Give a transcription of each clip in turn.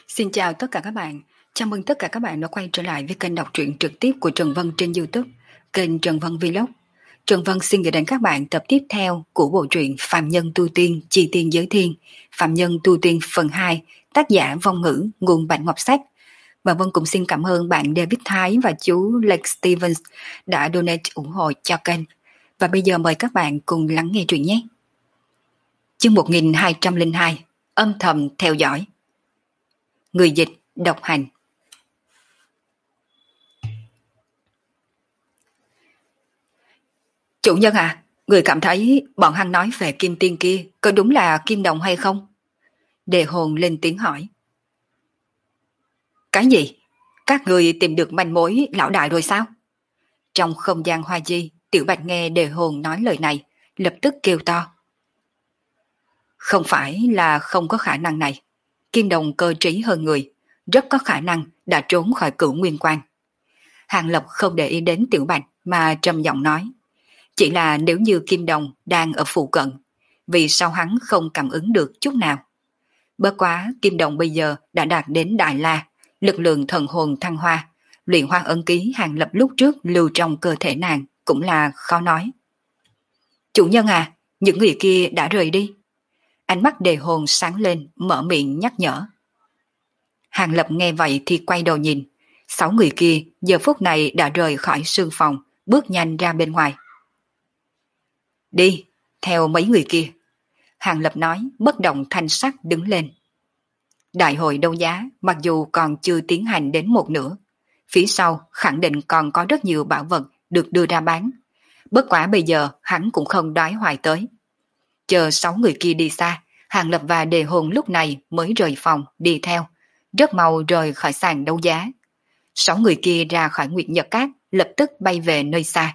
Xin chào tất cả các bạn. Chào mừng tất cả các bạn đã quay trở lại với kênh đọc truyện trực tiếp của Trần Vân trên YouTube, kênh Trần Vân Vlog. Trần Vân xin gửi đến các bạn tập tiếp theo của bộ truyện Phạm Nhân Tu Tiên Chi Tiên Giới Thiên, Phạm Nhân Tu Tiên phần 2, tác giả Vong Ngữ, nguồn Bạch Ngọc Sách. Và Vân cũng xin cảm ơn bạn David Thái và chú Lake Stevens đã donate ủng hộ cho kênh. Và bây giờ mời các bạn cùng lắng nghe truyện nhé. Chương 1202, âm thầm theo dõi. Người dịch độc hành. Chủ nhân à, người cảm thấy bọn hắn nói về kim tiên kia có đúng là kim đồng hay không? Đề hồn lên tiếng hỏi. Cái gì? Các người tìm được manh mối lão đại rồi sao? Trong không gian hoa di, Tiểu Bạch nghe đề hồn nói lời này, lập tức kêu to. Không phải là không có khả năng này. Kim đồng cơ trí hơn người, rất có khả năng đã trốn khỏi Cửu Nguyên Quan. Hàng Lập không để ý đến Tiểu Bạch mà trầm giọng nói. Chỉ là nếu như Kim Đồng đang ở phụ cận, vì sao hắn không cảm ứng được chút nào? Bất quá Kim Đồng bây giờ đã đạt đến Đại La, lực lượng thần hồn thăng hoa, luyện hoa ấn ký Hàng Lập lúc trước lưu trong cơ thể nàng cũng là khó nói. Chủ nhân à, những người kia đã rời đi. Ánh mắt đề hồn sáng lên, mở miệng nhắc nhở. Hàng Lập nghe vậy thì quay đầu nhìn, 6 người kia giờ phút này đã rời khỏi sương phòng, bước nhanh ra bên ngoài. Đi, theo mấy người kia. Hàng Lập nói, bất động thanh sắc đứng lên. Đại hội đấu giá mặc dù còn chưa tiến hành đến một nửa, phía sau khẳng định còn có rất nhiều bảo vật được đưa ra bán. Bất quả bây giờ hắn cũng không đói hoài tới. Chờ 6 người kia đi xa, Hàng Lập và Đề Hồn lúc này mới rời phòng đi theo, rất mau rời khỏi sàn đấu giá. 6 người kia ra khỏi Nguyệt Nhật Cát, lập tức bay về nơi xa.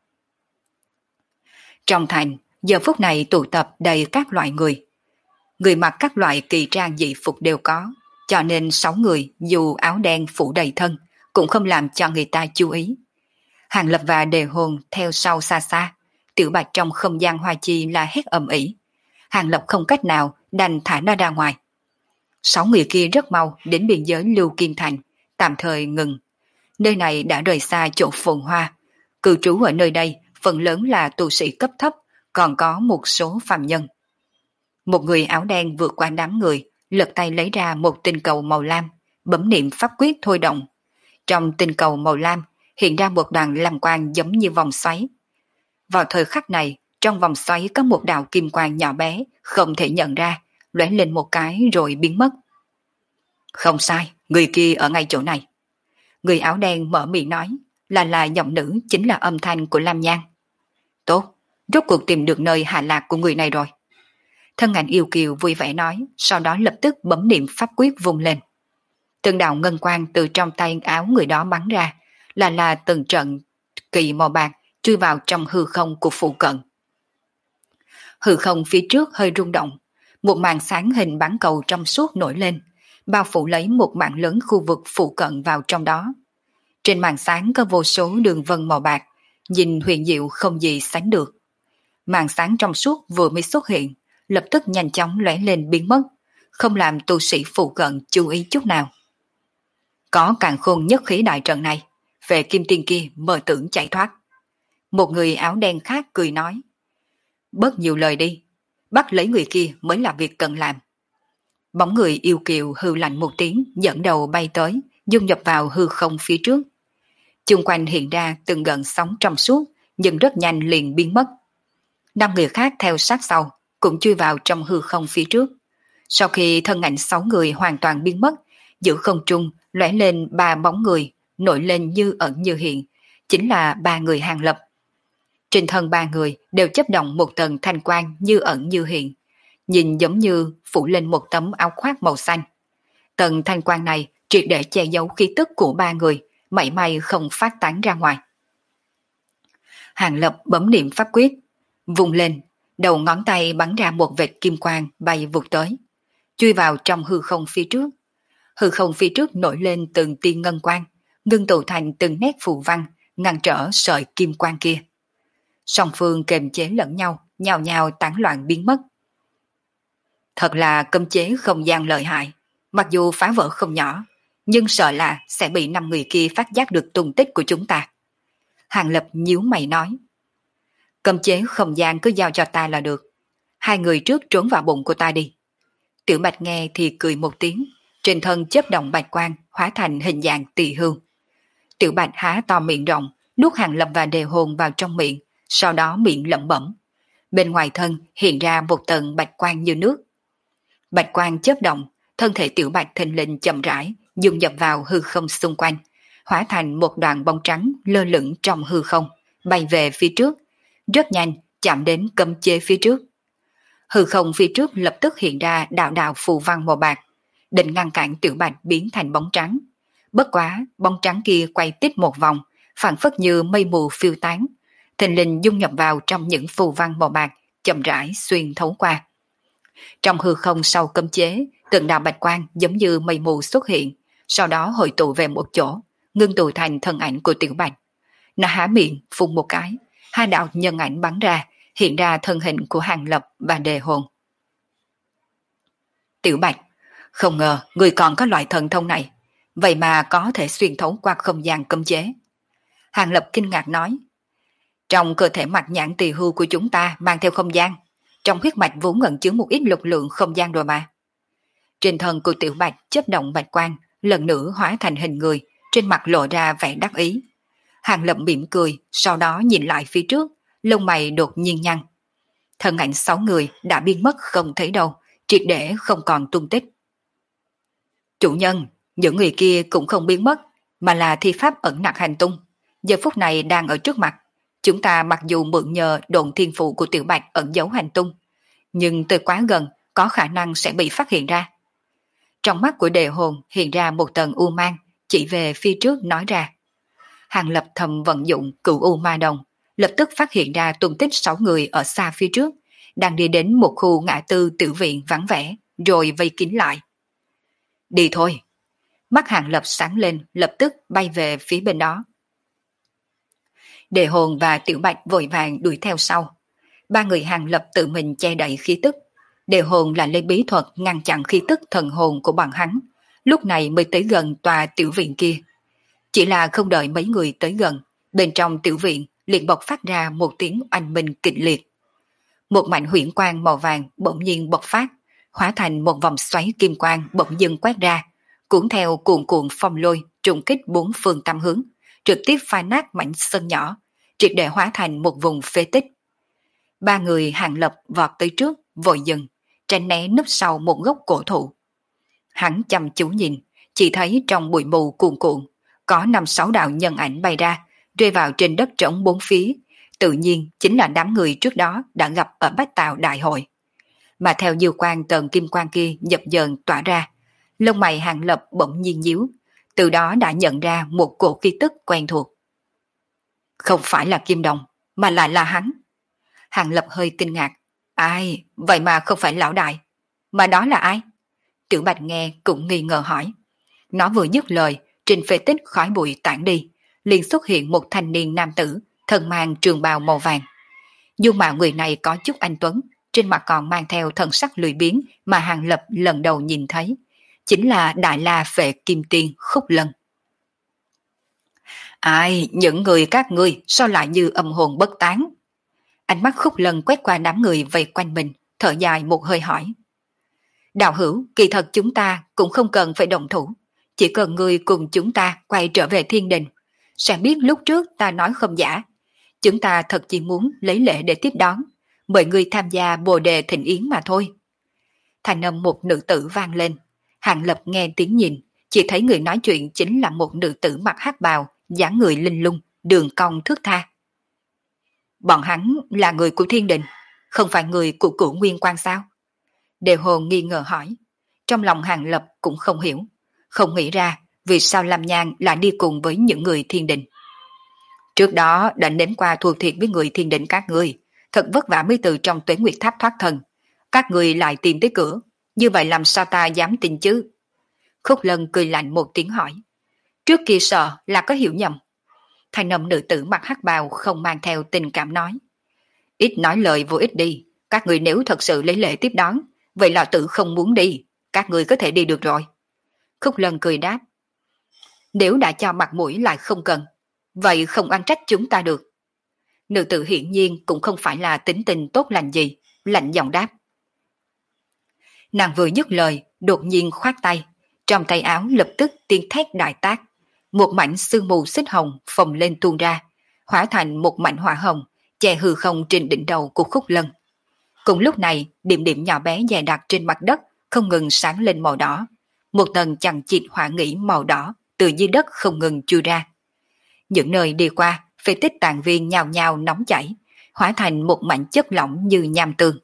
Trong thành, giờ phút này tụ tập đầy các loại người. Người mặc các loại kỳ trang dị phục đều có, cho nên 6 người dù áo đen phủ đầy thân, cũng không làm cho người ta chú ý. Hàng Lập và Đề Hồn theo sau xa xa, Tiểu Bạch trong không gian hoa chi là hét ầm ĩ. Hàng Lập không cách nào đành thả nó ra ngoài. 6 người kia rất mau đến biên giới Lưu Kim Thành, tạm thời ngừng. Nơi này đã rời xa chỗ phồn hoa, cư trú ở nơi đây phần lớn là tu sĩ cấp thấp, còn có một số phàm nhân. Một người áo đen vượt qua đám người, lật tay lấy ra một tinh cầu màu lam, bấm niệm pháp quyết thôi động. Trong tinh cầu màu lam hiện ra một đoàn lam quang giống như vòng xoáy. Vào thời khắc này, trong vòng xoáy có một đạo kim quang nhỏ bé, không thể nhận ra, lóe lên một cái rồi biến mất. Không sai, người kia ở ngay chỗ này. Người áo đen mở miệng nói, là giọng nữ chính là âm thanh của Lam Nhan. Tốt, rốt cuộc tìm được nơi hạ lạc của người này rồi. Thân ảnh yêu kiều vui vẻ nói, sau đó lập tức bấm niệm pháp quyết vung lên. Từng đạo ngân quang từ trong tay áo người đó bắn ra, là từng trận kỳ màu bạc chui vào trong hư không của phụ cận. Hư không phía trước hơi rung động, một màn sáng hình bán cầu trong suốt nổi lên, bao phủ lấy một mảng lớn khu vực phụ cận vào trong đó. Trên màn sáng có vô số đường vân màu bạc, nhìn huyền diệu không gì sánh được. Màn sáng trong suốt vừa mới xuất hiện, lập tức nhanh chóng lóe lên biến mất, không làm tu sĩ phụ cận chú ý chút nào. Có càn khôn nhất khí đại trận này, về kim tiên kia mơ tưởng chạy thoát. Một người áo đen khác cười nói, bớt nhiều lời đi, bắt lấy người kia mới là việc cần làm. Bóng người yêu kiều hư lạnh một tiếng, dẫn đầu bay tới, dung nhập vào hư không phía trước. Chung quanh hiện ra từng gợn sóng trong suốt, nhưng rất nhanh liền biến mất. 5 người khác theo sát sau, cũng chui vào trong hư không phía trước. Sau khi thân ảnh 6 người hoàn toàn biến mất, giữa không trung lóe lên 3 bóng người, nổi lên như ẩn như hiện, chính là 3 người Hàng Lập. Trên thân 3 người đều chấp động một tầng thanh quang như ẩn như hiện, nhìn giống như phủ lên một tấm áo khoác màu xanh. Tầng thanh quang này triệt để che giấu khí tức của 3 người, mảy may không phát tán ra ngoài. Hàng Lập bấm niệm pháp quyết, vùng lên, đầu ngón tay bắn ra một vệt kim quang bay vụt tới, chui vào trong hư không phía trước. Hư không phía trước nổi lên từng tia ngân quang, ngưng tụ thành từng nét phù văn, ngăn trở sợi kim quang kia. Song phương kềm chế lẫn nhau, nhào nhào tán loạn biến mất. Thật là cấm chế không gian lợi hại, Mặc dù phá vỡ không nhỏ, nhưng sợ là sẽ bị 5 người kia phát giác được tung tích của chúng ta. Hàng Lập nhíu mày nói. Cấm chế không gian cứ giao cho ta là được. 2 người trước trốn vào bụng của ta đi. Tiểu Bạch nghe thì cười một tiếng, trên thân chớp động bạch quang hóa thành hình dạng tỳ hưu. Tiểu Bạch há to miệng rộng, nuốt Hàng Lập và Đề Hồn vào trong miệng, sau đó miệng lẩm bẩm. Bên ngoài thân hiện ra một tầng bạch quang như nước. Bạch quang chớp động, thân thể Tiểu Bạch thình lình chậm rãi, dung nhập vào hư không xung quanh, hóa thành một đoàn bóng trắng lơ lửng trong hư không, bay về phía trước, rất nhanh chạm đến cấm chế phía trước. Hư không phía trước lập tức hiện ra đạo đạo phù văn màu bạc, định ngăn cản Tiểu Bạch biến thành bóng trắng. Bất quá, bóng trắng kia quay tít một vòng, phảng phất như mây mù phiêu tán, thình lình dung nhập vào trong những phù văn màu bạc, chậm rãi xuyên thấu qua. Trong hư không sau cấm chế, từng đạo bạch quang giống như mây mù xuất hiện, sau đó hội tụ về một chỗ, ngưng tụ thành thân ảnh của Tiểu Bạch. Nó há miệng phun một cái, 2 đạo nhân ảnh bắn ra, hiện ra thân hình của Hàng Lập và Đề Hồn. Tiểu Bạch, không ngờ người còn có loại thần thông này, vậy mà có thể xuyên thấu qua không gian cấm chế. Hàng Lập kinh ngạc nói, trong cơ thể mạch nhãn tỳ hưu của chúng ta mang theo không gian, trong huyết mạch vốn ẩn chứa một ít lực lượng không gian rồi mà. Trên thân của Tiểu Bạch chớp động bạch quang, lần nữa hóa thành hình người, trên mặt lộ ra vẻ đắc ý. Hàng Lập mỉm cười, sau đó nhìn lại phía trước, lông mày đột nhiên nhăn. Thân ảnh 6 người đã biến mất không thấy đâu, triệt để không còn tung tích. Chủ nhân, những người kia cũng không biến mất, mà là thi pháp ẩn nặc hành tung. Giờ phút này đang ở trước mặt. Chúng ta mặc dù mượn nhờ độn thiên phụ của Tiểu Bạch ẩn giấu hành tung, nhưng tới quá gần có khả năng sẽ bị phát hiện ra. Trong mắt của Đề Hồn hiện ra một tầng u mang, chỉ về phía trước nói ra. Hàng Lập thầm vận dụng cửu u ma đồng, lập tức phát hiện ra tung tích 6 người ở xa phía trước, đang đi đến một khu ngã tư tiểu viện vắng vẻ, rồi vây kín lại. Đi thôi. Mắt Hàng Lập sáng lên, lập tức bay về phía bên đó. Đề Hồn và Tiểu Bạch vội vàng đuổi theo sau. 3 người Hàng Lập tự mình che đậy khí tức. Đề Hồn là lấy bí thuật ngăn chặn khí tức thần hồn của bọn hắn, lúc này mới tới gần tòa tiểu viện kia. Chỉ là không đợi mấy người tới gần, bên trong tiểu viện liền bộc phát ra một tiếng oanh minh kịch liệt. Một mảnh huyễn quang màu vàng bỗng nhiên bộc phát, hóa thành một vòng xoáy kim quang bỗng dưng quét ra, cuốn theo cuồn cuộn phong lôi trùng kích 4 phương tám hướng, trực tiếp phá nát mảnh sân nhỏ, triệt để hóa thành một vùng phế tích. 3 người Hàng Lập vọt tới trước, vội dừng, tránh né núp sau một gốc cổ thụ. Hắn chăm chú nhìn, chỉ thấy trong bụi mù cuồn cuộn có 5-6 đạo nhân ảnh bay ra, rơi vào trên đất trống 4 phía, tự nhiên chính là đám người trước đó đã gặp ở Bách Tào Đại Hội. Mà theo dư quang tầng kim quang kia dập dờn tỏa ra, lông mày Hàng Lập bỗng nhiên nhíu, từ đó đã nhận ra một cổ khí tức quen thuộc. Không phải là Kim Đồng, mà lại là hắn. Hàng Lập hơi kinh ngạc. Ai, vậy mà không phải lão đại. Mà đó là ai? Tiểu Bạch nghe cũng nghi ngờ hỏi. Nó vừa dứt lời, trên phế tích khói bụi tản đi, liền xuất hiện một thanh niên nam tử, thân mang trường bào màu vàng. Dung mạo người này có chút anh tuấn, trên mặt còn mang theo thần sắc lười biếng mà Hàng Lập lần đầu nhìn thấy. Chính là Đại La Phệ Kim Tiên Khúc Lân. Ai, những người các ngươi sao lại như âm hồn bất tán? Ánh mắt Khúc Lân quét qua đám người vây quanh mình, thở dài một hơi hỏi. Đạo hữu, kỳ thật chúng ta cũng không cần phải động thủ, chỉ cần ngươi cùng chúng ta quay trở về thiên đình. Sẽ biết lúc trước ta nói không giả, chúng ta thật chỉ muốn lấy lễ để tiếp đón, mời ngươi tham gia bồ đề thịnh yến mà thôi. Thành âm một nữ tử vang lên, Hàng Lập nghe tiếng nhìn, chỉ thấy người nói chuyện chính là một nữ tử mặc hắc bào, dáng người linh lung, đường cong thướt tha. Bọn hắn là người của thiên đình, không phải người của Cửu Nguyên Quan sao? Đề Hồn nghi ngờ hỏi. Trong lòng Hàng Lập cũng không hiểu, không nghĩ ra vì sao Lam Nhan lại đi cùng với những người thiên đình. Trước đó đã đến qua thua thiệt với người thiên đình các ngươi, thật vất vả mới từ trong Tuế Nguyệt Tháp thoát thân. Các ngươi lại tìm tới cửa, như vậy làm sao ta dám tin chứ? Khúc Lân cười lạnh một tiếng hỏi. Trước kia sợ là có hiểu nhầm. Thanh âm nữ tử mặc hắc bào không mang theo tình cảm nói. Ít nói lời vô ích đi, các người nếu thật sự lấy lễ tiếp đón, vậy lão tử không muốn đi, các người có thể đi được rồi. Khúc Lân cười đáp. Nếu đã cho mặt mũi lại không cần, vậy không ăn trách chúng ta được. Nữ tử hiển nhiên cũng không phải là tính tình tốt lành gì, lạnh giọng đáp. Nàng vừa dứt lời, đột nhiên khoát tay, trong tay áo lập tức tiếng thét đại tác. Một mảnh sương mù xích hồng phồng lên tuôn ra, hóa thành một mảnh hỏa hồng, che hư không trên đỉnh đầu của Khúc Lân. Cùng lúc này, điểm điểm nhỏ bé dày đặc trên mặt đất không ngừng sáng lên màu đỏ. Một tầng chằng chịt hỏa nghĩ màu đỏ từ dưới đất không ngừng chui ra. Những nơi đi qua, phế tích tàn viên nhào nhào nóng chảy, hóa thành một mảnh chất lỏng như nham tương.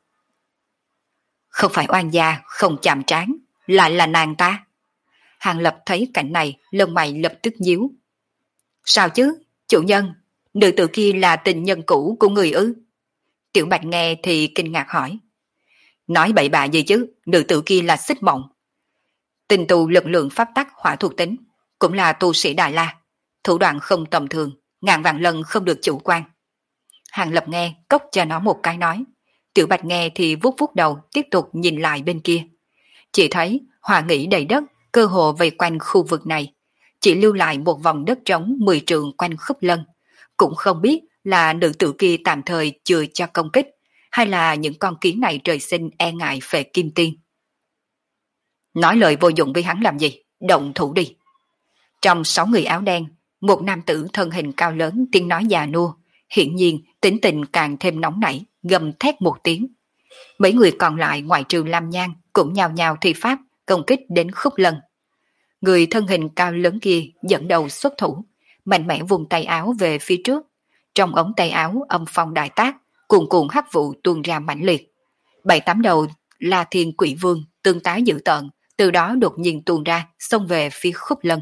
Không phải oan gia, không chạm trán, lại là nàng ta. Hàng Lập thấy cảnh này, lông mày lập tức nhíu. Sao chứ, chủ nhân, nữ tử kia là tình nhân cũ của người ư? Tiểu Bạch nghe thì kinh ngạc hỏi. Nói bậy bạ gì chứ, nữ tử kia là Xích Mộng. Tình tu lực lượng pháp tắc hỏa thuộc tính, cũng là tu sĩ Đại La, thủ đoạn không tầm thường, ngàn vạn lần không được chủ quan. Hàng Lập nghe, cốc cho nó một cái nói. Tiểu Bạch nghe thì vuốt vuốt đầu, tiếp tục nhìn lại bên kia. Chỉ thấy hỏa nghĩ đầy đất, cơ hồ vây quanh khu vực này, chỉ lưu lại một vòng đất trống 10 trượng quanh Khúc Lân. Cũng không biết là nữ tử kia tạm thời chưa cho công kích, hay là những con kiến này trời sinh e ngại phệ kim tiên. Nói lời vô dụng với hắn làm gì, động thủ đi. Trong 6 người áo đen, một nam tử thân hình cao lớn tiếng nói già nua, hiển nhiên tính tình càng thêm nóng nảy, gầm thét một tiếng. Mấy người còn lại ngoại trừ Lam Nhan cũng nhào nhào thi pháp công kích đến Khúc Lân. Người thân hình cao lớn kia dẫn đầu xuất thủ, mạnh mẽ vùng tay áo về phía trước. Trong ống tay áo âm phong đại tác, cuồn cuộn hắc vụ tuôn ra mãnh liệt. 7-8 đầu La Thiên Quỷ Vương tương tá dữ tợn, từ đó đột nhiên tuôn ra, xông về phía Khúc Lân.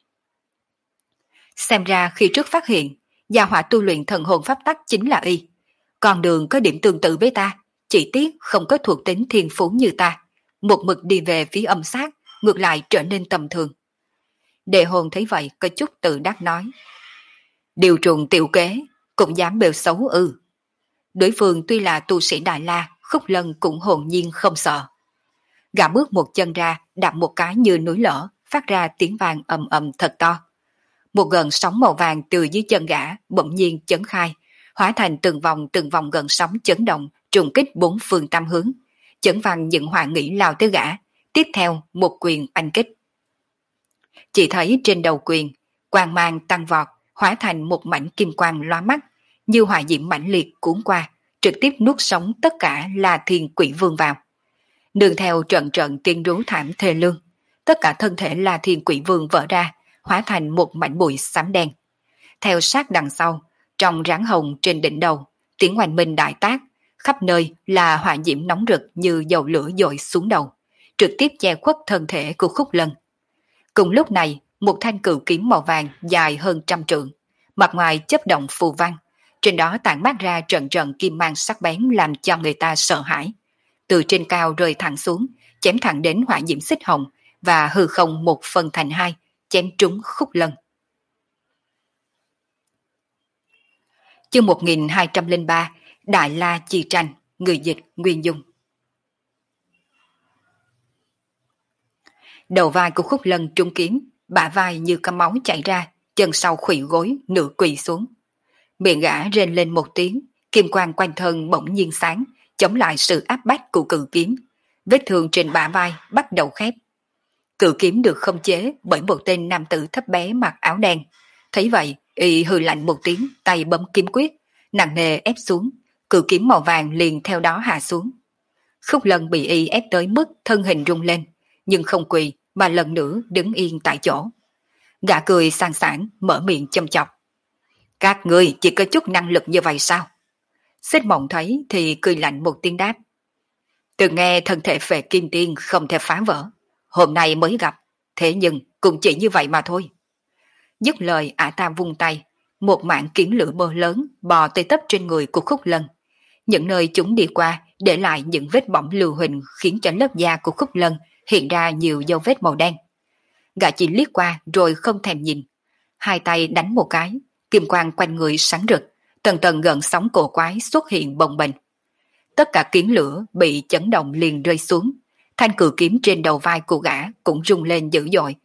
Xem ra khi trước phát hiện, gia hỏa tu luyện thần hồn pháp tắc chính là y. Con đường có điểm tương tự với ta, chỉ tiếc không có thuộc tính thiên phú như ta. Một mực đi về phía âm sát, ngược lại trở nên tầm thường. Đệ hồn thấy vậy có chút tự đắc nói. Điều trùng tiểu kế, cũng dám bêu xấu ư. Đối phương tuy là tu sĩ Đại La, Khúc Lân cũng hồn nhiên không sợ. Gã bước một chân ra, đạp một cái như núi lở, phát ra tiếng vang ầm ầm thật to. Một gợn sóng màu vàng từ dưới chân gã bỗng nhiên chấn khai, hóa thành từng vòng gợn sóng chấn động, trùng kích bốn phương tam hướng, chấn vang những hỏa nghĩ lao tới gã, tiếp theo một quyền oanh kích. Chỉ thấy trên đầu quyền, quang mang tăng vọt, hóa thành một mảnh kim quang lóa mắt, như hỏa diễm mãnh liệt cuốn qua, trực tiếp nuốt sống tất cả La Thiên Quỷ Vương vào. Nương theo trận trận tiếng rú thảm thê lương, tất cả thân thể La Thiên Quỷ Vương vỡ ra, hóa thành một mảnh bụi xám đen. Theo sát đằng sau, trong ráng hồng trên đỉnh đầu, tiếng oanh minh đại tác, khắp nơi là hỏa diễm nóng rực như dầu lửa dội xuống đầu, trực tiếp che khuất thân thể của Khúc Lân. Cùng lúc này, một thanh cự kiếm màu vàng dài hơn 100 trượng, mặt ngoài chớp động phù văn, trên đó tản mát ra trận trận kim mang sắc bén làm cho người ta sợ hãi. Từ trên cao rơi thẳng xuống, chém thẳng đến hỏa diễm xích hồng và hư không một phần thành hai, chém trúng Khúc Lân. Chương 1203, Đại La Chi Tranh, người dịch Nguyên Dung. Đầu vai của Khúc Lân trúng kiếm, bả vai như có máu chảy ra, chân sau khuỵu gối, nửa quỳ xuống. Miệng gã rên lên một tiếng, kim quang quanh thân bỗng nhiên sáng, chống lại sự áp bách của cự kiếm. Vết thương trên bả vai bắt đầu khép. Cự kiếm được khống chế bởi một tên nam tử thấp bé mặc áo đen. Thấy vậy, y hừ lạnh một tiếng, tay bấm kiếm quyết, nặng nề ép xuống, cự kiếm màu vàng liền theo đó hạ xuống. Khúc Lân bị y ép tới mức thân hình rung lên, nhưng không quỳ mà lần nữa đứng yên tại chỗ. Gã cười sang sảng, mở miệng châm chọc. Các ngươi chỉ có chút năng lực như vậy sao? Xích Mộng thấy thì cười lạnh một tiếng đáp. Từng nghe thân thể phệ kim tiên không thể phá vỡ, hôm nay mới gặp, thế nhưng cũng chỉ như vậy mà thôi. Dứt lời ả ta vung tay, một mảng kiến lửa bơ lớn bò tới tấp trên người của Khúc Lân. Những nơi chúng đi qua để lại những vết bỏng lưu huỳnh khiến cho lớp da của Khúc Lân hiện ra nhiều dấu vết màu đen. Gã chỉ liếc qua rồi không thèm nhìn. Hai tay đánh một cái, kim quang quanh người sáng rực, tầng tầng gợn sóng cổ quái xuất hiện bồng bềnh. Tất cả kiến lửa bị chấn động liền rơi xuống. Thanh cự kiếm trên đầu vai của gã cũng rung lên dữ dội,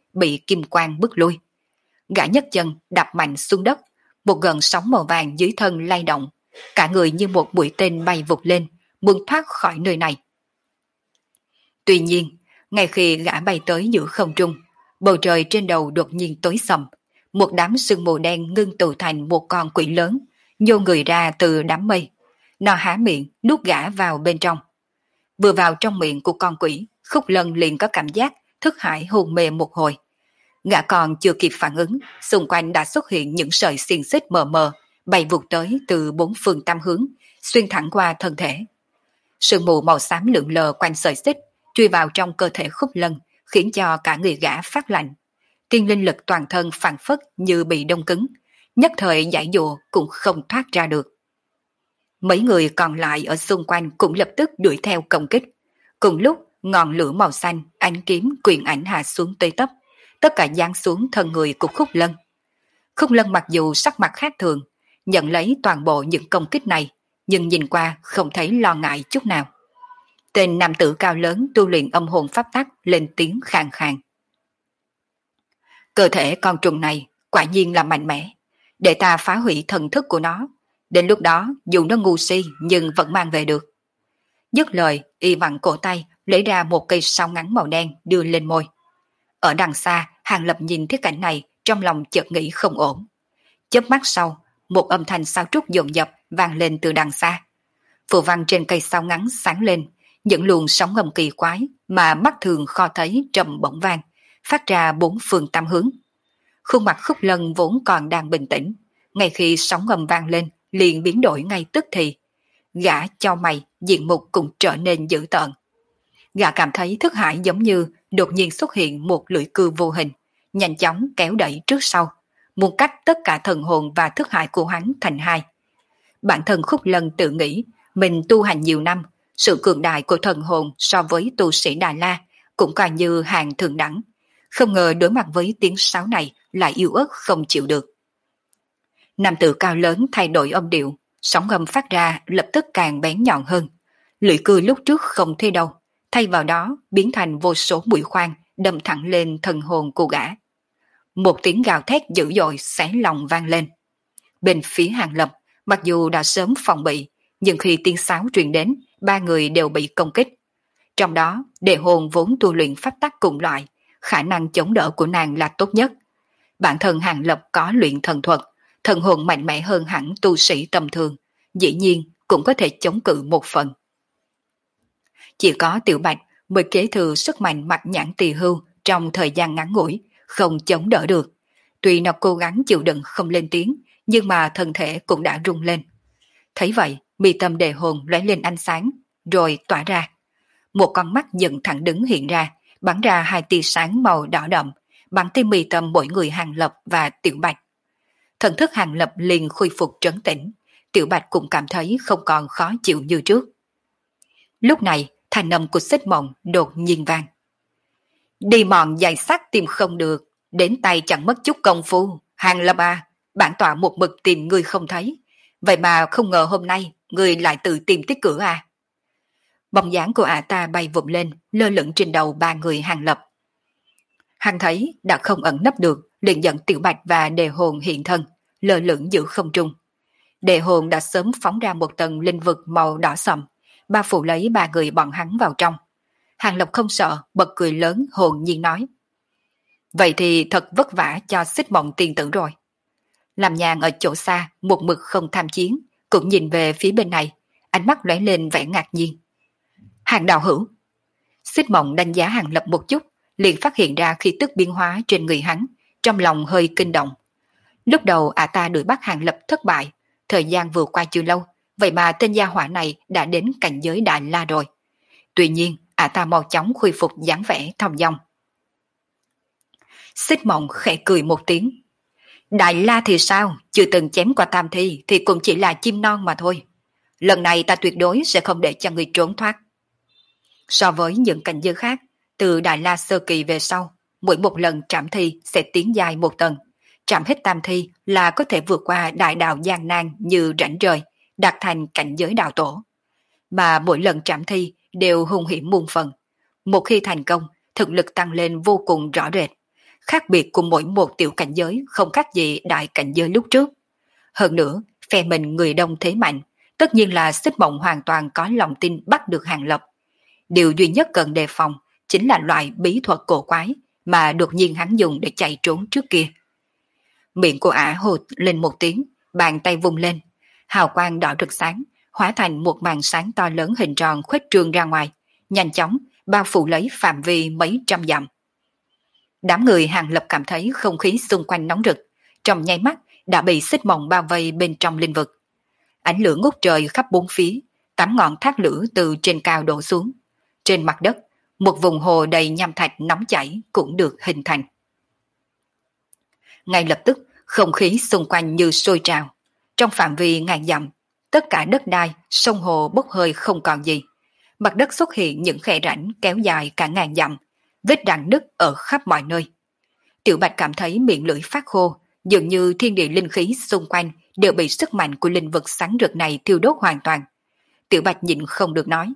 bị kim quang bức lui. Gã nhấc chân đạp mạnh xuống đất, một gợn sóng màu vàng dưới thân lay động, cả người như một mũi tên bay vụt lên, muốn thoát khỏi nơi này. Tuy nhiên, ngay khi gã bay tới giữa không trung, bầu trời trên đầu đột nhiên tối sầm, một đám sương mù đen ngưng tụ thành một con quỷ lớn, nhô người ra từ đám mây. Nó há miệng nuốt gã vào bên trong. Vừa vào trong miệng của con quỷ, Khúc Lân liền có cảm giác thức hải hôn mê một hồi. Gã còn chưa kịp phản ứng, xung quanh đã xuất hiện những sợi xiềng xích mờ mờ, bay vụt tới từ bốn phương tám hướng, xuyên thẳng qua thân thể. Sương mù màu xám lượn lờ quanh sợi xích, chui vào trong cơ thể Khúc Lân, khiến cho cả người gã phát lạnh. Tiên linh lực toàn thân phảng phất như bị đông cứng, nhất thời giải dụa cũng không thoát ra được. Mấy người còn lại ở xung quanh cũng lập tức đuổi theo công kích. Cùng lúc, ngọn lửa màu xanh, ánh kiếm quyền ảnh hạ xuống tới tấp, tất cả giáng xuống thân người của Khúc Lân. Khúc Lân mặc dù sắc mặt khác thường, nhận lấy toàn bộ những công kích này, nhưng nhìn qua không thấy lo ngại chút nào. Tên nam tử cao lớn tu luyện âm hồn pháp tắc lên tiếng khàn khàn. Cơ thể con trùng này quả nhiên là mạnh mẽ, để ta phá hủy thần thức của nó. Đến lúc đó dù nó ngu si nhưng vẫn mang về được. Dứt lời, y vặn cổ tay lấy ra một cây sao ngắn màu đen đưa lên môi. Ở đằng xa, Hàng Lập nhìn thấy cảnh này, trong lòng chợt nghĩ không ổn. Chớp mắt sau, một âm thanh sao trúc dồn dập vang lên từ đằng xa. Phù văn trên cây sao ngắn sáng lên, những luồng sóng ngầm kỳ quái mà mắt thường kho thấy trầm bổng vang, phát ra bốn phương tám hướng. Khuôn mặt Khúc Lân vốn còn đang bình tĩnh, ngay khi sóng ngầm vang lên, liền biến đổi ngay tức thì. Gã chau mày, diện mục cũng trở nên dữ tợn. Gã cảm thấy thức hải giống như đột nhiên xuất hiện một lưỡi cưa vô hình, nhanh chóng kéo đẩy trước sau, muốn cắt tất cả thần hồn và thức hải của hắn thành hai. Bản thân Khúc Lân tự nghĩ mình tu hành nhiều năm, sự cường đại của thần hồn so với tu sĩ Đà La cũng coi như hàng thượng đẳng. Không ngờ đối mặt với tiếng sáo này lại yếu ớt không chịu được. Nam tử cao lớn thay đổi âm điệu, sóng âm phát ra lập tức càng bén nhọn hơn. Lưỡi cưa lúc trước không thấy đâu, thay vào đó biến thành vô số mũi khoan đâm thẳng lên thần hồn của gã. Một tiếng gào thét dữ dội xé lòng vang lên. Bên phía Hàng Lập, mặc dù đã sớm phòng bị, nhưng khi tiếng sáo truyền đến, ba người đều bị công kích. Trong đó, Đề Hồn vốn tu luyện pháp tắc cùng loại, khả năng chống đỡ của nàng là tốt nhất. Bản thân Hàng Lập có luyện thần thuật, thần hồn mạnh mẽ hơn hẳn tu sĩ tầm thường, dĩ nhiên cũng có thể chống cự một phần. Chỉ có Tiểu Bạch mới kế thừa sức mạnh mạch nhãn tỳ hưu trong thời gian ngắn ngủi, không chống đỡ được. Tuy nó cố gắng chịu đựng không lên tiếng, nhưng mà thân thể cũng đã rung lên. Thấy vậy, mi tâm Đề Hồn lóe lên ánh sáng, rồi tỏa ra. Một con mắt dựng thẳng đứng hiện ra, bắn ra hai tia sáng màu đỏ đậm, bắn tới mi tâm mỗi người Hàng Lập và Tiểu Bạch. Thần thức Hàng Lập liền khôi phục trấn tĩnh, Tiểu Bạch cũng cảm thấy không còn khó chịu như trước. Lúc này, thanh âm của Xích Mộng đột nhiên vang. Đi mòn dài sắc tìm không được, đến tay chẳng mất chút công phu. Hàng Lập à, bản tọa một mực tìm ngươi không thấy, vậy mà không ngờ hôm nay ngươi lại tự tìm tới cửa à. Bóng dáng của ả ta bay vụt lên, lơ lửng trên đầu ba người Hàng Lập. Hắn thấy đã không ẩn nấp được, liền dẫn Tiểu Bạch và Đề Hồn hiện thân, lơ lửng giữa không trung. Đề Hồn đã sớm phóng ra một tầng linh vực màu đỏ sậm, bao phủ lấy ba người bọn hắn vào trong. Hàng Lập không sợ, bật cười lớn hồn nhiên nói. Vậy thì thật vất vả cho Xích Mộng tiên tử rồi. Làm nhàn ở chỗ xa, một mực không tham chiến, cũng nhìn về phía bên này, ánh mắt lóe lên vẻ ngạc nhiên. Hàng đạo hữu. Xích Mộng đánh giá Hàng Lập một chút, liền phát hiện ra khí tức biến hóa trên người hắn, trong lòng hơi kinh động. Lúc đầu ả ta đuổi bắt Hàng Lập thất bại, thời gian vừa qua chưa lâu, vậy mà tên gia hỏa này đã đến cảnh giới Đại La rồi. Tuy nhiên, ả ta mau chóng khôi phục dáng vẻ thong dong. Xích Mộng khẽ cười một tiếng. Đại La thì sao, chưa từng chém qua tam thi thì cũng chỉ là chim non mà thôi. Lần này ta tuyệt đối sẽ không để cho người trốn thoát. So với những cảnh giới khác, từ Đại La sơ kỳ về sau, mỗi một lần trảm thi sẽ tiến dài một tầng. Trảm hết tam thi là có thể vượt qua đại đạo gian nan như rãnh rời, đạt thành cảnh giới đạo tổ. Mà mỗi lần trảm thi đều hung hiểm muôn phần. Một khi thành công, thực lực tăng lên vô cùng rõ rệt. khác biệt của mỗi một tiểu cảnh giới không khác gì đại cảnh giới lúc trước. Hơn nữa, phe mình người đông thế mạnh, tất nhiên là Xích Mộng hoàn toàn có lòng tin bắt được Hàng Lập. Điều duy nhất cần đề phòng chính là loại bí thuật cổ quái mà đột nhiên hắn dùng để chạy trốn trước kia. Miệng của ả hụt lên một tiếng, bàn tay vung lên, hào quang đỏ rực sáng, hóa thành một màn sáng to lớn hình tròn khuếch trương ra ngoài, nhanh chóng bao phủ lấy phạm vi mấy trăm dặm. Đám người Hàng Lập cảm thấy không khí xung quanh nóng rực, trong nháy mắt đã bị Xích Mộng bao vây bên trong linh vực. Ánh lửa ngút trời khắp bốn phía, 8 ngọn thác lửa từ trên cao đổ xuống. Trên mặt đất, một vùng hồ đầy nham thạch nóng chảy cũng được hình thành. Ngay lập tức, không khí xung quanh như sôi trào. Trong phạm vi ngàn dặm, tất cả đất đai, sông hồ bốc hơi không còn gì. Mặt đất xuất hiện những khe rãnh kéo dài cả ngàn dặm, vết rạn nứt ở khắp mọi nơi. Tiểu Bạch cảm thấy miệng lưỡi phát khô, dường như thiên địa linh khí xung quanh đều bị sức mạnh của linh vực sáng rực này thiêu đốt hoàn toàn. Tiểu Bạch nhịn không được nói.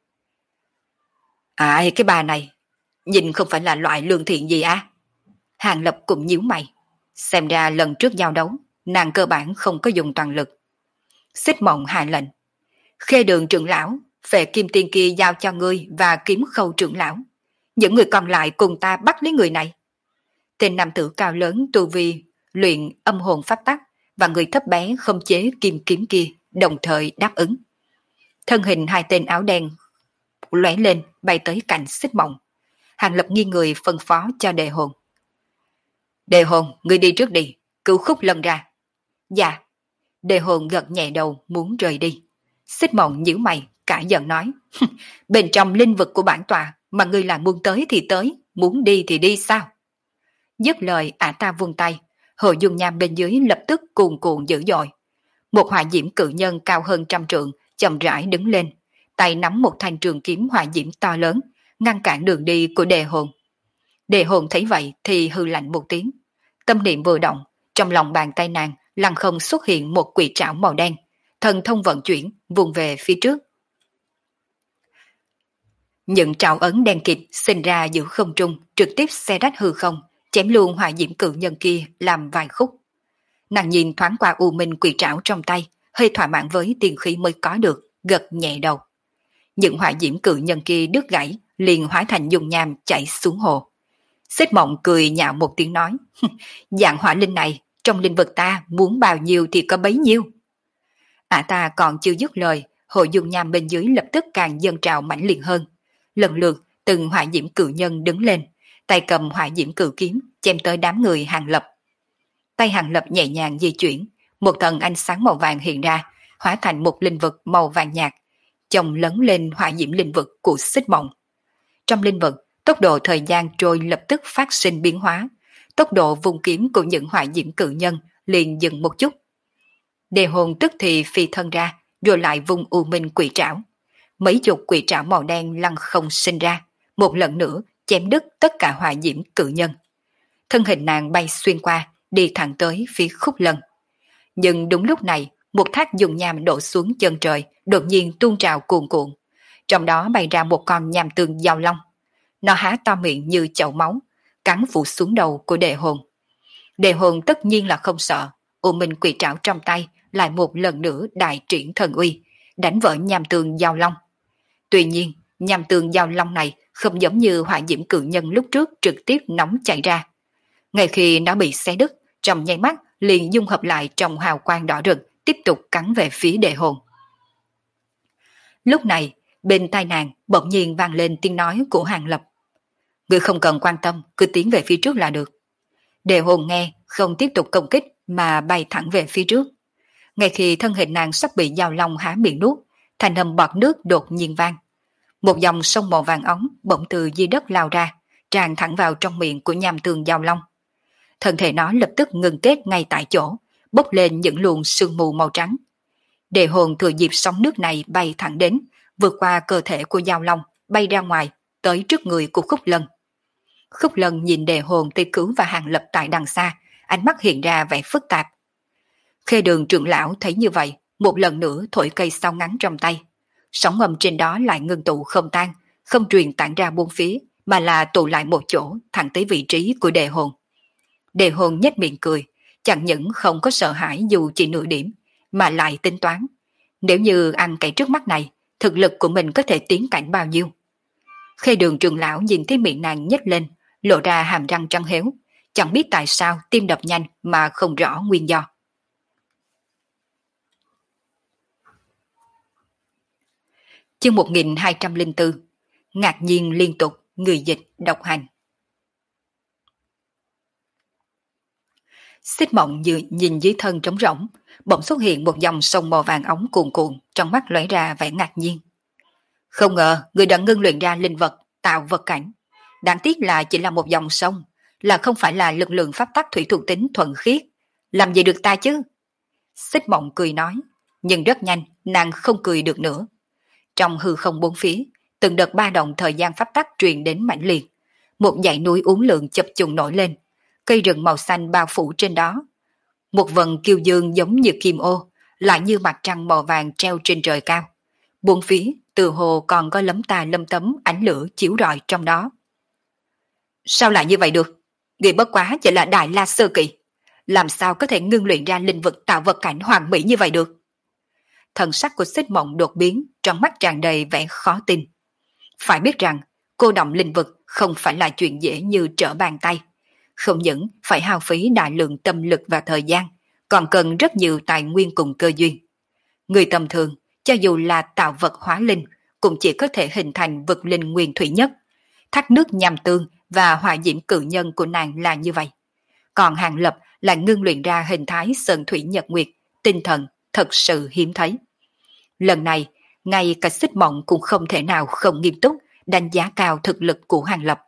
Ai cái bà này, nhìn không phải là loại lương thiện gì à? Hàng Lập cũng nhíu mày. Xem ra lần trước giao đấu, nàng cơ bản không có dùng toàn lực. Xích Mộng hạ lệnh. Khê Đường trưởng lão, Phệ Kim Tiên kia giao cho ngươi và Kiếm Khâu trưởng lão. Những người còn lại cùng ta bắt lấy người này. Tên nam tử cao lớn tu vi, luyện âm hồn pháp tắc và người thấp bé không chế kim kiếm kia đồng thời đáp ứng. Thân hình hai tên áo đen lóe lên bay tới cạnh Xích Mộng. Hàng Lập nghiêng người phân phó cho Đề Hồn. Đề Hồn, ngươi đi trước đi, cứu Khúc Lân ra. Dạ. Đề Hồn gật nhẹ đầu muốn rời đi. Xích Mộng nhíu mày, cả giận nói. Bên trong linh vực của bản tọa mà ngươi là muốn tới thì tới, muốn đi thì đi sao? Dứt lời ả ta vung tay, hồ dung nham bên dưới lập tức cuồn cuộn dữ dội. Một hỏa diễm cự nhân cao hơn 100 trượng chậm rãi đứng lên, tay nắm một thanh trường kiếm hỏa diễm to lớn, ngăn cản đường đi của Đề Hồn. Đề Hồn thấy vậy thì hư lạnh một tiếng. Tâm niệm vừa động, trong lòng bàn tay nàng lăng không xuất hiện một quỷ trảo màu đen, thần thông vận chuyển vùng về phía trước. Những trảo ấn đen kịt sinh ra giữa không trung, trực tiếp xé rách hư không, chém luôn hỏa diễm cự nhân kia làm vài khúc. Nàng nhìn thoáng qua u minh quỷ trảo trong tay, hơi thỏa mãn với tiền khí mới có được, gật nhẹ đầu. Những hỏa diễm cự nhân kia đứt gãy, liền hóa thành dung nham chảy xuống hồ. Xích Mộng cười nhạo một tiếng nói, dạng hỏa linh này, trong linh vực ta muốn bao nhiêu thì có bấy nhiêu. Ả ta còn chưa dứt lời, hồ dung nham bên dưới lập tức càng dâng trào mãnh liệt hơn. Lần lượt, từng hỏa diễm cự nhân đứng lên, tay cầm hỏa diễm cự kiếm, chém tới đám người Hàng Lập. Tay Hàng Lập nhẹ nhàng di chuyển, một tầng ánh sáng màu vàng hiện ra, hóa thành một linh vực màu vàng nhạt, chồng lấn lên hỏa diễm linh vực của Xích Mộng. Trong linh vực, tốc độ thời gian trôi lập tức phát sinh biến hóa, tốc độ vùng kiếm của những hỏa diễm cự nhân liền dừng một chút. Đề Hồn tức thì phi thân ra, rồi lại vùng u minh quỷ trảo. Mấy chục quỷ trảo màu đen lăng không sinh ra, một lần nữa chém đứt tất cả hỏa diễm cự nhân. Thân hình nàng bay xuyên qua, đi thẳng tới phía Khúc Lân. Nhưng đúng lúc này, một thác dùng nham đổ xuống chân trời, đột nhiên tuôn trào cuồn cuộn. Trong đó bay ra một con nham tương giao long. Nó há to miệng như chậu máu, cắn phủ xuống đầu của Đề Hồn. Đề Hồn tất nhiên là không sợ, u minh quỷ trảo trong tay lại một lần nữa đại triển thần uy, đánh vỡ nham tương giao long. Tuy nhiên, nham tương giao long này không giống như hỏa diễm cự nhân lúc trước trực tiếp nóng chảy ra. Ngay khi nó bị xé đứt, trong nháy mắt liền dung hợp lại trong hào quang đỏ rực, tiếp tục cắn về phía Đề Hồn. Lúc này, bên tai nàng bỗng nhiên vang lên tiếng nói của Hàng Lập. Ngươi không cần quan tâm, cứ tiến về phía trước là được. Đề Hồn nghe, không tiếp tục công kích mà bay thẳng về phía trước. Ngay khi thân hình nàng sắp bị giao long há miệng nuốt, thành âm bọt nước đột nhiên vang. Một dòng sông màu vàng ống bỗng từ dưới đất lao ra, tràn thẳng vào trong miệng của nham tương giao long. Thân thể nó lập tức ngừng kết ngay tại chỗ, bốc lên những luồng sương mù màu trắng. Đề Hồn thừa dịp sóng nước này bay thẳng đến, vượt qua cơ thể của giao long, bay ra ngoài, tới trước người của Khúc Lân. Khúc Lân nhìn Đề Hồn tây cứu và Hàng Lập tại đằng xa, ánh mắt hiện ra vẻ phức tạp. Khê Đường trưởng lão thấy như vậy, một lần nữa thổi cây sao ngắn trong tay. Sóng ngầm trên đó lại ngưng tụ không tan, không truyền tản ra buôn phía, mà là tụ lại một chỗ thẳng tới vị trí của đề hồn. Đề hồn nhếch miệng cười, chẳng những không có sợ hãi dù chỉ nửa điểm, mà lại tính toán. Nếu như ăn cái trước mắt này, thực lực của mình có thể tiến cảnh bao nhiêu? Khê Đường trưởng lão nhìn thấy miệng nàng nhếch lên, lộ ra hàm răng trắng héo, chẳng biết tại sao tim đập nhanh mà không rõ nguyên do. Chương 1204. Ngạc nhiên liên tục, người dịch độc hành. Xích Mộng nhìn dưới thân trống rỗng, bỗng xuất hiện một dòng sông màu vàng óng cuồn cuộn, trong mắt lóe ra vẻ ngạc nhiên. Không ngờ người đã ngưng luyện ra linh vật, tạo vật cảnh. Đáng tiếc là chỉ là một dòng sông, là không phải là lực lượng pháp tắc thủy thuộc tính thuần khiết. Làm gì được ta chứ? Xích Mộng cười nói, nhưng rất nhanh, nàng không cười được nữa. Trong hư không bốn phía, từng đợt ba động thời gian pháp tắc truyền đến mãnh liệt. Một dãy núi uốn lượn chập trùng nổi lên, cây rừng màu xanh bao phủ trên đó. Một vần kiêu dương giống như kim ô, lại như mặt trăng màu vàng treo trên trời cao. Bốn phía, từ hồ còn có lấm ta lấm tấm ánh lửa chiếu rọi trong đó. Sao lại như vậy được? Người bất quá chỉ là Đại La Sơ Kỳ. Làm sao có thể ngưng luyện ra linh vật tạo vật cảnh hoàn mỹ như vậy được? Thần sắc của Xích Mộng đột biến, trong mắt tràn đầy vẻ khó tin. Phải biết rằng, cô động linh vật không phải là chuyện dễ như trở bàn tay. Không những phải hao phí đại lượng tâm lực và thời gian, còn cần rất nhiều tài nguyên cùng cơ duyên. Người tầm thường, cho dù là tạo vật hóa linh, cũng chỉ có thể hình thành vật linh nguyên thủy nhất. Thác nước nham tương và hỏa diễm cự nhân của nàng là như vậy. Còn Hàng Lập là ngưng luyện ra hình thái sơn thủy nhật nguyệt, tinh thần thật sự hiếm thấy. Lần này, ngay cả Xích Mộng cũng không thể nào không nghiêm túc đánh giá cao thực lực của Hàng Lập.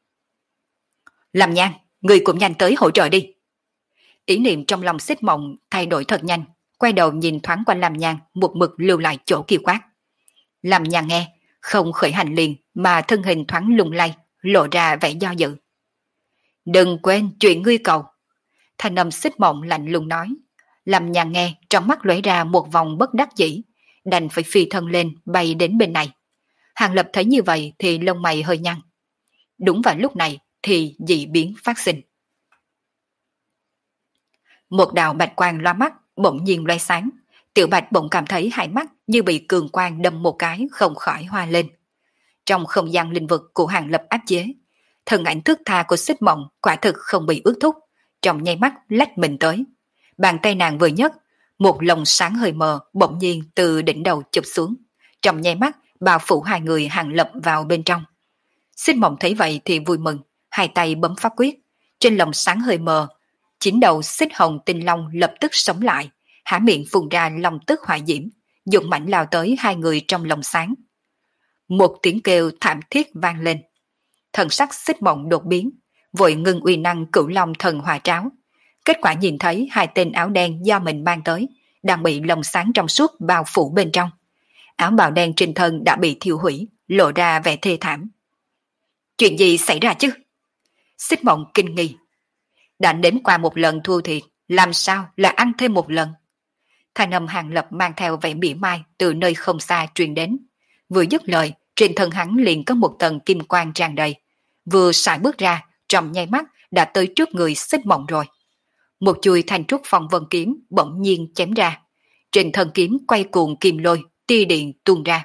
Làm Nhan, người cũng nhanh tới hỗ trợ đi. Ý niệm trong lòng Xích Mộng thay đổi thật nhanh, quay đầu nhìn thoáng qua Làm Nhan, một mực lưu lại chỗ kia quát. Làm Nhan nghe, không khởi hành liền mà thân hình thoáng lung lay, lộ ra vẻ do dự. Đừng quên chuyện ngươi cầu. Thanh âm Xích Mộng lạnh lùng nói. Làm Nhan nghe, trong mắt lóe ra một vòng bất đắc dĩ, đành phải phi thân lên bay đến bên này. Hàng Lập thấy như vậy thì lông mày hơi nhăn. Đúng vào lúc này thì dị biến phát sinh. Một đạo bạch quang loa mắt bỗng nhiên loe sáng, Tiểu Bạch bỗng cảm thấy hai mắt như bị cường quang đâm một cái không khỏi hoa lên. Trong không gian linh vực của Hàng Lập áp chế, thân ảnh thước tha của Xích Mộng quả thực không bị ước thúc, trong nháy mắt lách mình tới. Bàn tay nàng vừa nhấc, một lồng sáng hơi mờ bỗng nhiên từ đỉnh đầu chụp xuống, trong nháy mắt bao phủ hai người Hàng Lập vào bên trong. Xích Mộng thấy vậy thì vui mừng, hai tay bấm pháp quyết, trên lồng sáng hơi mờ, chín đầu xích hồng tinh long lập tức sống lại, há miệng phun ra long tức hỏa diễm, dũng mãnh lao tới hai người trong lồng sáng. Một tiếng kêu thảm thiết vang lên. Thần sắc Xích Mộng đột biến, vội ngưng uy năng Cửu Long thần hỏa tráo. Kết quả nhìn thấy hai tên áo đen do mình mang tới, đang bị lồng sáng trong suốt bao phủ bên trong. Áo bào đen trên thân đã bị thiêu hủy, lộ ra vẻ thê thảm. Chuyện gì xảy ra chứ? Xích Mộng kinh nghi. Đã nếm qua một lần thua thiệt, làm sao là ăn thêm một lần? Thanh âm Hàng Lập mang theo vẻ mỉa mai từ nơi không xa truyền đến. Vừa dứt lời, trên thân hắn liền có một tầng kim quang tràn đầy. Vừa sải bước ra, trong nháy mắt đã tới trước người Xích Mộng rồi. Một chuôi thanh trúc phong vân kiếm bỗng nhiên chém ra. Trên thân kiếm quay cuồng kim lôi, tia điện tuôn ra.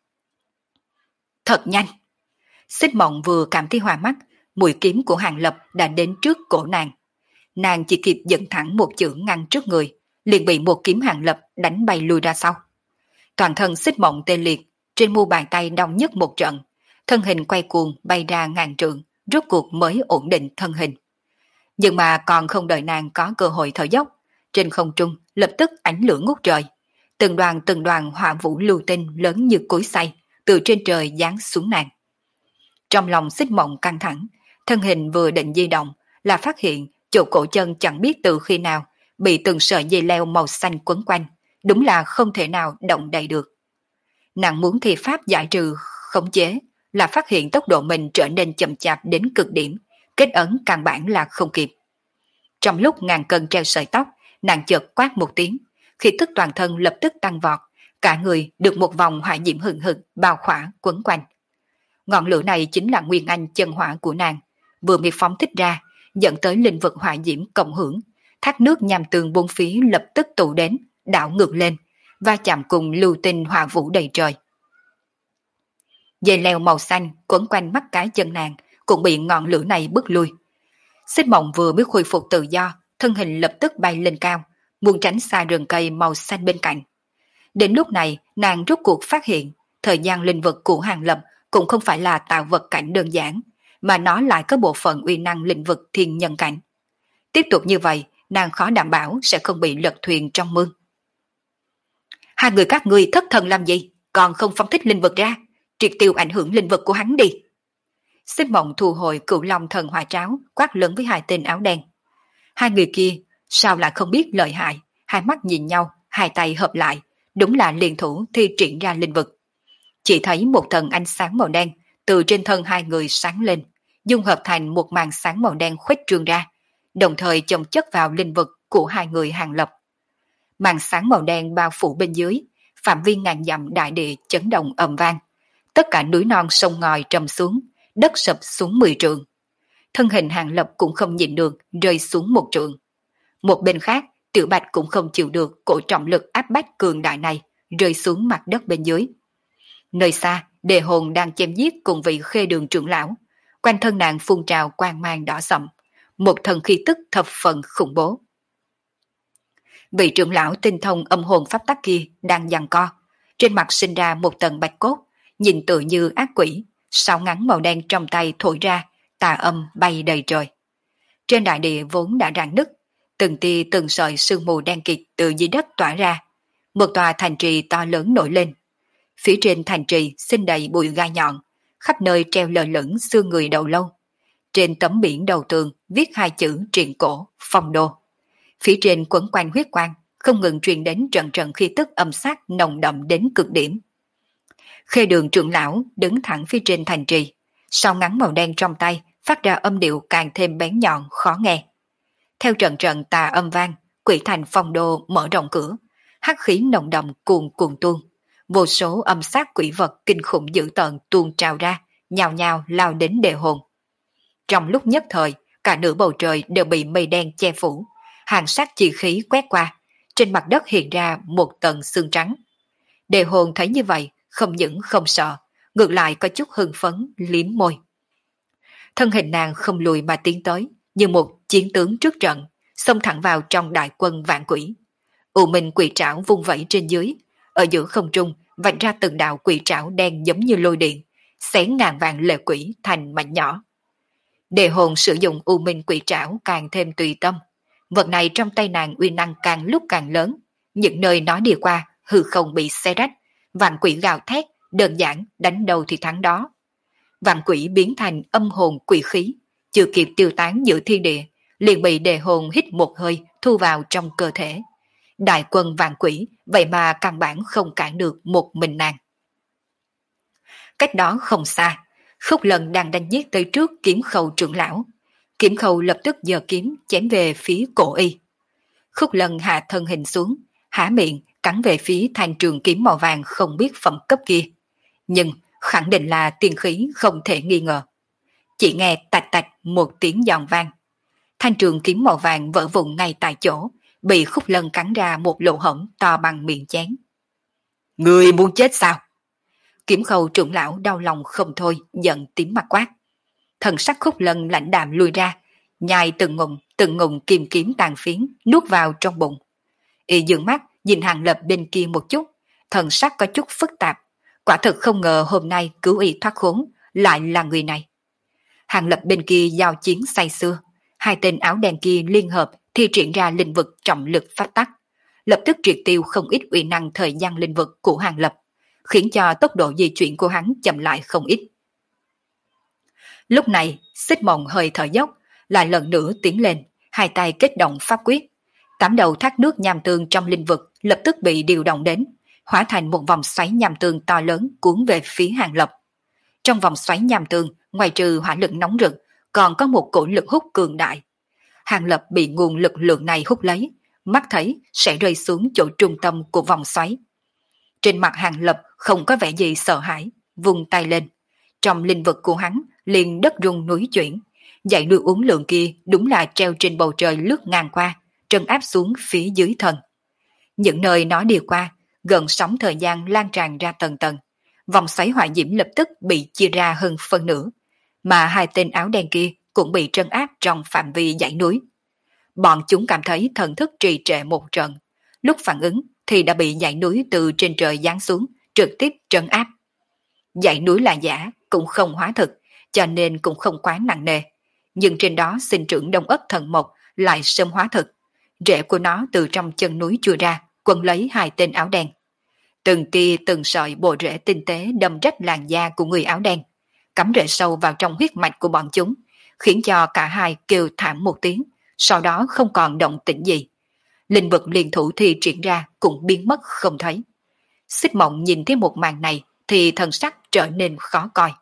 Thật nhanh! Xích Mộng vừa cảm thấy hoa mắt, mũi kiếm của Hàng Lập đã đến trước cổ nàng. Nàng chỉ kịp dẫn thẳng một chưởng ngăn trước người, liền bị một kiếm Hàng Lập đánh bay lùi ra sau. Toàn thân Xích Mộng tê liệt, trên mu bàn tay đau nhức một trận, thân hình quay cuồng bay ra ngàn trượng, rốt cuộc mới ổn định thân hình. Nhưng mà còn không đợi nàng có cơ hội thở dốc, trên không trung lập tức ánh lửa ngút trời, từng đoàn hỏa vũ lưu tinh lớn như cối xay từ trên trời giáng xuống nàng. Trong lòng Xích Mộng căng thẳng, thân hình vừa định di động là phát hiện chỗ cổ chân chẳng biết từ khi nào bị từng sợi dây leo màu xanh quấn quanh, đúng là không thể nào động đậy được. Nàng muốn thi pháp giải trừ khống chế, là phát hiện tốc độ mình trở nên chậm chạp đến cực điểm, kết ấn căn bản là không kịp. Trong lúc ngàn cân treo sợi tóc, nàng chợt quát một tiếng, khí tức toàn thân lập tức tăng vọt, cả người được một vòng hỏa diễm hừng hực bao khỏa quấn quanh. Ngọn lửa này chính là nguyên anh chân hỏa của nàng, vừa bị phóng thích ra, dẫn tới linh vực hỏa diễm cộng hưởng, thác nước nham tường bốn phía lập tức tụ đến, đảo ngược lên, va chạm cùng lưu tinh hỏa vũ đầy trời. Dây leo màu xanh quấn quanh mắt cái chân nàng cũng bị ngọn lửa này bức lui. Xích Mộng vừa mới khôi phục tự do, thân hình lập tức bay lên cao, muốn tránh xa rừng cây màu xanh bên cạnh. Đến lúc này, nàng rốt cuộc phát hiện, thời gian linh vực của Hàng Lập cũng không phải là tạo vật cảnh đơn giản, mà nó lại có bộ phận uy năng linh vực thiên nhân cảnh. Tiếp tục như vậy, nàng khó đảm bảo sẽ không bị lật thuyền trong mương. Hai người các ngươi thất thần làm gì, còn không phóng thích linh vực ra, triệt tiêu ảnh hưởng linh vực của hắn đi. Xích Mộng thu hồi Cửu Long thần hỏa tráo, quát lớn với hai tên áo đen. Hai người kia sao lại không biết lợi hại, hai mắt nhìn nhau, hai tay hợp lại, đúng là liên thủ thi triển ra linh vực. Chỉ thấy một tầng ánh sáng màu đen từ trên thân hai người sáng lên, dung hợp thành một màn sáng màu đen khuếch trương ra, đồng thời chồng chất vào linh vực của hai người Hàng Lập. Màn sáng màu đen bao phủ bên dưới, phạm vi ngàn dặm đại địa chấn động ầm vang. Tất cả núi non sông ngòi trầm xuống, đất sập xuống 10 trượng. Thân hình Hàng Lập cũng không nhịn được, rơi xuống 1 trượng. Một bên khác, Tiểu Bạch cũng không chịu được cổ trọng lực áp bách cường đại này, rơi xuống mặt đất bên dưới. Nơi xa, Đề Hồn đang chém giết cùng vị Khê Đường trưởng lão, quanh thân nàng phun trào quang mang đỏ sậm, một thần khí tức thập phần khủng bố. Vị trưởng lão tinh thông âm hồn pháp tắc kia đang giằng co, trên mặt sinh ra một tầng bạch cốt, nhìn tựa như ác quỷ, sáo ngắn màu đen trong tay thổi ra, tà âm bay đầy trời. Trên đại địa vốn đã rạn nứt, từng tia từng sợi sương mù đen kịt từ dưới đất tỏa ra, một tòa thành trì to lớn nổi lên. Phía trên thành trì xinh đầy bụi gai nhọn, khắp nơi treo lơ lửng xương người đầu lâu. Trên tấm biển đầu tường viết hai chữ triện cổ, phong đô. Phía trên quấn quanh huyết quang, không ngừng truyền đến trận trận khí tức âm sát nồng đậm đến cực điểm. Khê Đường trưởng lão đứng thẳng phía trên thành trì, sáo ngắn màu đen trong tay phát ra âm điệu càng thêm bén nhọn khó nghe. Theo trận trận tà âm vang, quỷ thành phong đô mở rộng cửa, hắc khí nồng đậm cuồn cuộn tuôn, vô số âm sát quỷ vật kinh khủng dữ tợn tuôn trào ra, nhào nhào lao đến Đề Hồn. Trong lúc nhất thời, cả nửa bầu trời đều bị mây đen che phủ, hàng sát chi khí quét qua, trên mặt đất hiện ra một tầng xương trắng. Đề Hồn thấy như vậy, không những không sợ, ngược lại có chút hưng phấn, liếm môi. Thân hình nàng không lùi mà tiến tới, như một chiến tướng trước trận, xông thẳng vào trong đại quân vạn quỷ. U Minh quỷ trảo vung vẩy trên dưới, ở giữa không trung vạch ra từng đạo quỷ trảo đen giống như lôi điện, xé ngàn vạn lệ quỷ thành mảnh nhỏ. Đề Hồn sử dụng U Minh quỷ trảo càng thêm tùy tâm, vật này trong tay nàng uy năng càng lúc càng lớn, những nơi nó đi qua hư không bị xé rách, vạn quỷ gào thét, đơn giản đánh đầu thì thắng đó. Vạn quỷ biến thành âm hồn quỷ khí, chưa kịp tiêu tán giữa thiên địa, liền bị Đề Hồn hít một hơi thu vào trong cơ thể. Đại quân vạn quỷ vậy mà căn bản không cản được một mình nàng. Cách đó không xa, Khúc Lân đang đánh giết tới trước Kiếm Khâu trưởng lão. Kiếm Khâu lập tức giơ kiếm chém về phía cổ y. Khúc Lân hạ thân hình xuống, há miệng cắn về phía thanh trường kiếm màu vàng không biết phẩm cấp kia. Nhưng khẳng định là tiên khí không thể nghi ngờ. Chỉ nghe tạch tạch một tiếng giòn vang. Thanh trường kiếm màu vàng vỡ vụn ngay tại chỗ, bị Khúc Lân cắn ra một lỗ hổng to bằng miệng chén. Người muốn chết sao? Kiếm Khâu trưởng lão đau lòng không thôi, giận tím mặt quát. Thần sắc Khúc Lân lãnh đạm lui ra, nhai từng ngụm kim kiếm tàn phiến nuốt vào trong bụng. Y dường mắt nhìn Hàng Lập bên kia một chút, thần sắc có chút phức tạp. Quả thực không ngờ hôm nay cứu y thoát khốn lại là người này. Hàng Lập bên kia giao chiến say xưa, hai tên áo đen kia liên hợp thi triển ra linh vực trọng lực phát tắc, lập tức triệt tiêu không ít uy năng thời gian linh vực của Hàng Lập, khiến cho tốc độ di chuyển của hắn chậm lại không ít. Lúc này, Xích Mộng hơi thở dốc, lại lần nữa tiến lên, hai tay kết động pháp quyết. 8 đầu thác nước nham tương trong linh vực lập tức bị điều động đến, hóa thành một vòng xoáy nham tương to lớn cuốn về phía Hàng Lập. Trong vòng xoáy nham tương, ngoài trừ hỏa lực nóng rực, còn có một cổ lực hút cường đại. Hàng Lập bị nguồn lực lượng này hút lấy, mắt thấy sẽ rơi xuống chỗ trung tâm của vòng xoáy. Trên mặt Hàng Lập không có vẻ gì sợ hãi, vung tay lên. trong linh vực của hắn liền đất rung núi chuyển. Dãy núi uốn lượn kia đúng là treo trên bầu trời lướt ngang qua, trấn áp xuống phía dưới thân. Những nơi nó đi qua, gần sóng thời gian lan tràn ra tầng tầng. Vòng xoáy hỏa diễm lập tức bị chia ra hơn phân nửa, mà hai tên áo đen kia cũng bị trấn áp trong phạm vi dãy núi. Bọn chúng cảm thấy thần thức trì trệ một trận, lúc phản ứng thì đã bị dãy núi từ trên trời giáng xuống, trực tiếp trấn áp. Dãy núi là giả, cũng không hóa thực, cho nên cũng không quá nặng nề. Nhưng trên đó sinh trưởng đông ất thần mộc lại sớm hóa thực. Rễ của nó từ trong chân núi chui ra, quấn lấy hai tên áo đen. Từng tia từng sợi bộ rễ tinh tế đâm rách làn da của người áo đen, cắm rễ sâu vào trong huyết mạch của bọn chúng, khiến cho cả hai kêu thảm một tiếng, sau đó không còn động tĩnh gì. Linh vực liên thủ thi triển ra cũng biến mất không thấy. Xích Mộng nhìn thấy một màn này thì thần sắc trở nên khó coi.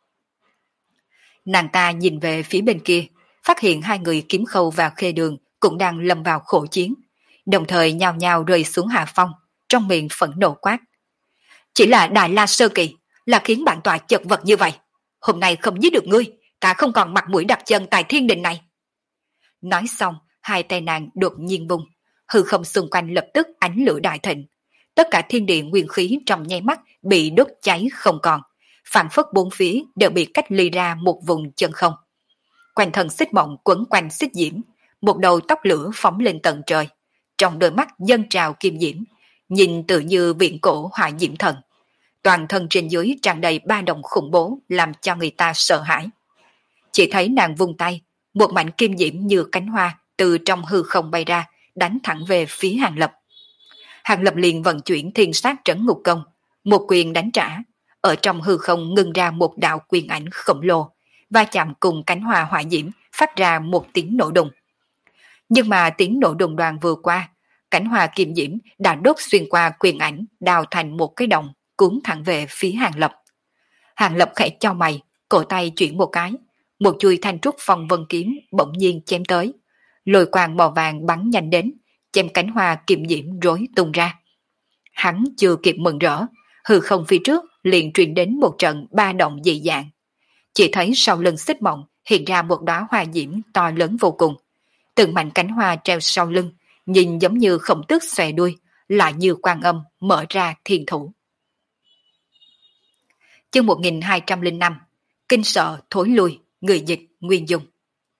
Nàng ta nhìn về phía bên kia, phát hiện hai người Kiếm Khâu và Khê Đường cũng đang lâm vào khổ chiến, đồng thời nhao nhao rơi xuống hạ phong, trong miệng phẫn nộ quát. Chỉ là Đại La Sơ Kỳ là khiến bản tọa chật vật như vậy. Hôm nay không giết được ngươi, ta không còn mặt mũi đặt chân tại thiên đình này. Nói xong, hai tay nàng đột nhiên bung, hư không xung quanh lập tức ánh lửa đại thịnh. Tất cả thiên địa nguyên khí trong nháy mắt bị đốt cháy không còn, phảng phất bốn phía đều bị cách ly ra một vùng chân không. Quanh thân Xích Mộng quấn quanh xích diễm, một đầu tóc lửa phóng lên tận trời, trong đôi mắt dâng trào kim diễm, nhìn tự như viện cổ hỏa diễm thần. Toàn thân trên dưới tràn đầy ba động khủng bố làm cho người ta sợ hãi. Chỉ thấy nàng vung tay, một mảnh kim diễm như cánh hoa từ trong hư không bay ra, đánh thẳng về phía Hàng Lập. Hàng Lập liền vận chuyển thiên sát trấn ngục công, một quyền đánh trả, ở trong hư không ngưng ra một đạo quyền ảnh khổng lồ, va chạm cùng cánh hoa hỏa diễm, phát ra một tiếng nổ đùng. Nhưng mà tiếng nổ đùng đoàn vừa qua, cánh hoa kim diễm đã đốt xuyên qua quyền ảnh, đào thành một cái đồng, cuốn thẳng về phía Hàng Lập. Hàng Lập khẽ chau mày, cổ tay chuyển một cái, một chuôi thanh trúc phong vân kiếm bỗng nhiên chém tới, lôi quang màu vàng bắn nhanh đến, chém cánh hoa kim diễm rối tung ra. Hắn chưa kịp mừng rỡ, hư không phía trước liền truyền đến một trận ba động dị dạng. Chỉ thấy sau lưng Xích Mộng hiện ra một đóa hoa diễm to lớn vô cùng, từng mảnh cánh hoa treo sau lưng, nhìn giống như Khổng Tước xòe đuôi, lại như Quan Âm mở ra thiên thủ. Chương 1205, kinh sợ thối lui, người dịch Nguyên Dung.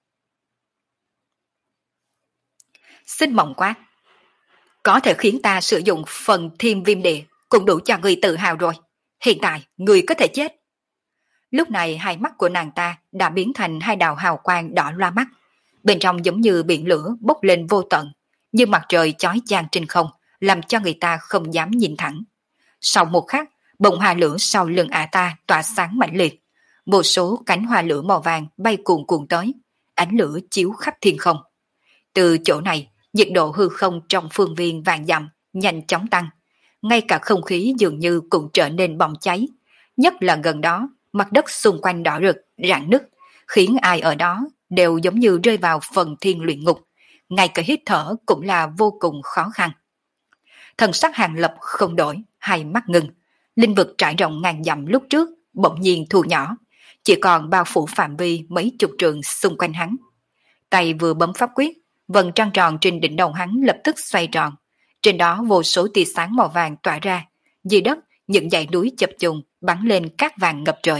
Xích Mộng quát, có thể khiến ta sử dụng phần Thiên Viêm Địa cũng đủ cho người tự hào rồi. Hiện tại người có thể chết. Lúc này hai mắt của nàng ta đã biến thành hai đạo hào quang đỏ loa mắt, bên trong giống như biển lửa bốc lên vô tận, như mặt trời chói chang trên không, làm cho người ta không dám nhìn thẳng. Sau một khắc, bông hoa lửa sau lưng ả ta tỏa sáng mãnh liệt, vô số cánh hoa lửa màu vàng bay cuồn cuộn tới, ánh lửa chiếu khắp thiên không. Từ chỗ này, nhiệt độ hư không trong phương viên vạn dặm nhanh chóng tăng, ngay cả không khí dường như cũng trở nên bỏng cháy, nhất là gần đó, mặt đất xung quanh đỏ rực, rạn nứt, khiến ai ở đó đều giống như rơi vào phần thiên luyện ngục, ngay cả hít thở cũng là vô cùng khó khăn. Thần sắc Hàng Lập không đổi, hai mắt ngưng, linh vực trải rộng ngàn dặm lúc trước bỗng nhiên thu nhỏ, chỉ còn bao phủ phạm vi mấy chục trượng xung quanh hắn. Tay vừa bấm pháp quyết, vầng trăng tròn trên đỉnh đầu hắn lập tức xoay tròn, trên đó vô số tia sáng màu vàng tỏa ra, dưới đất những dãy núi chập trùng bắn lên cát vàng ngập trời.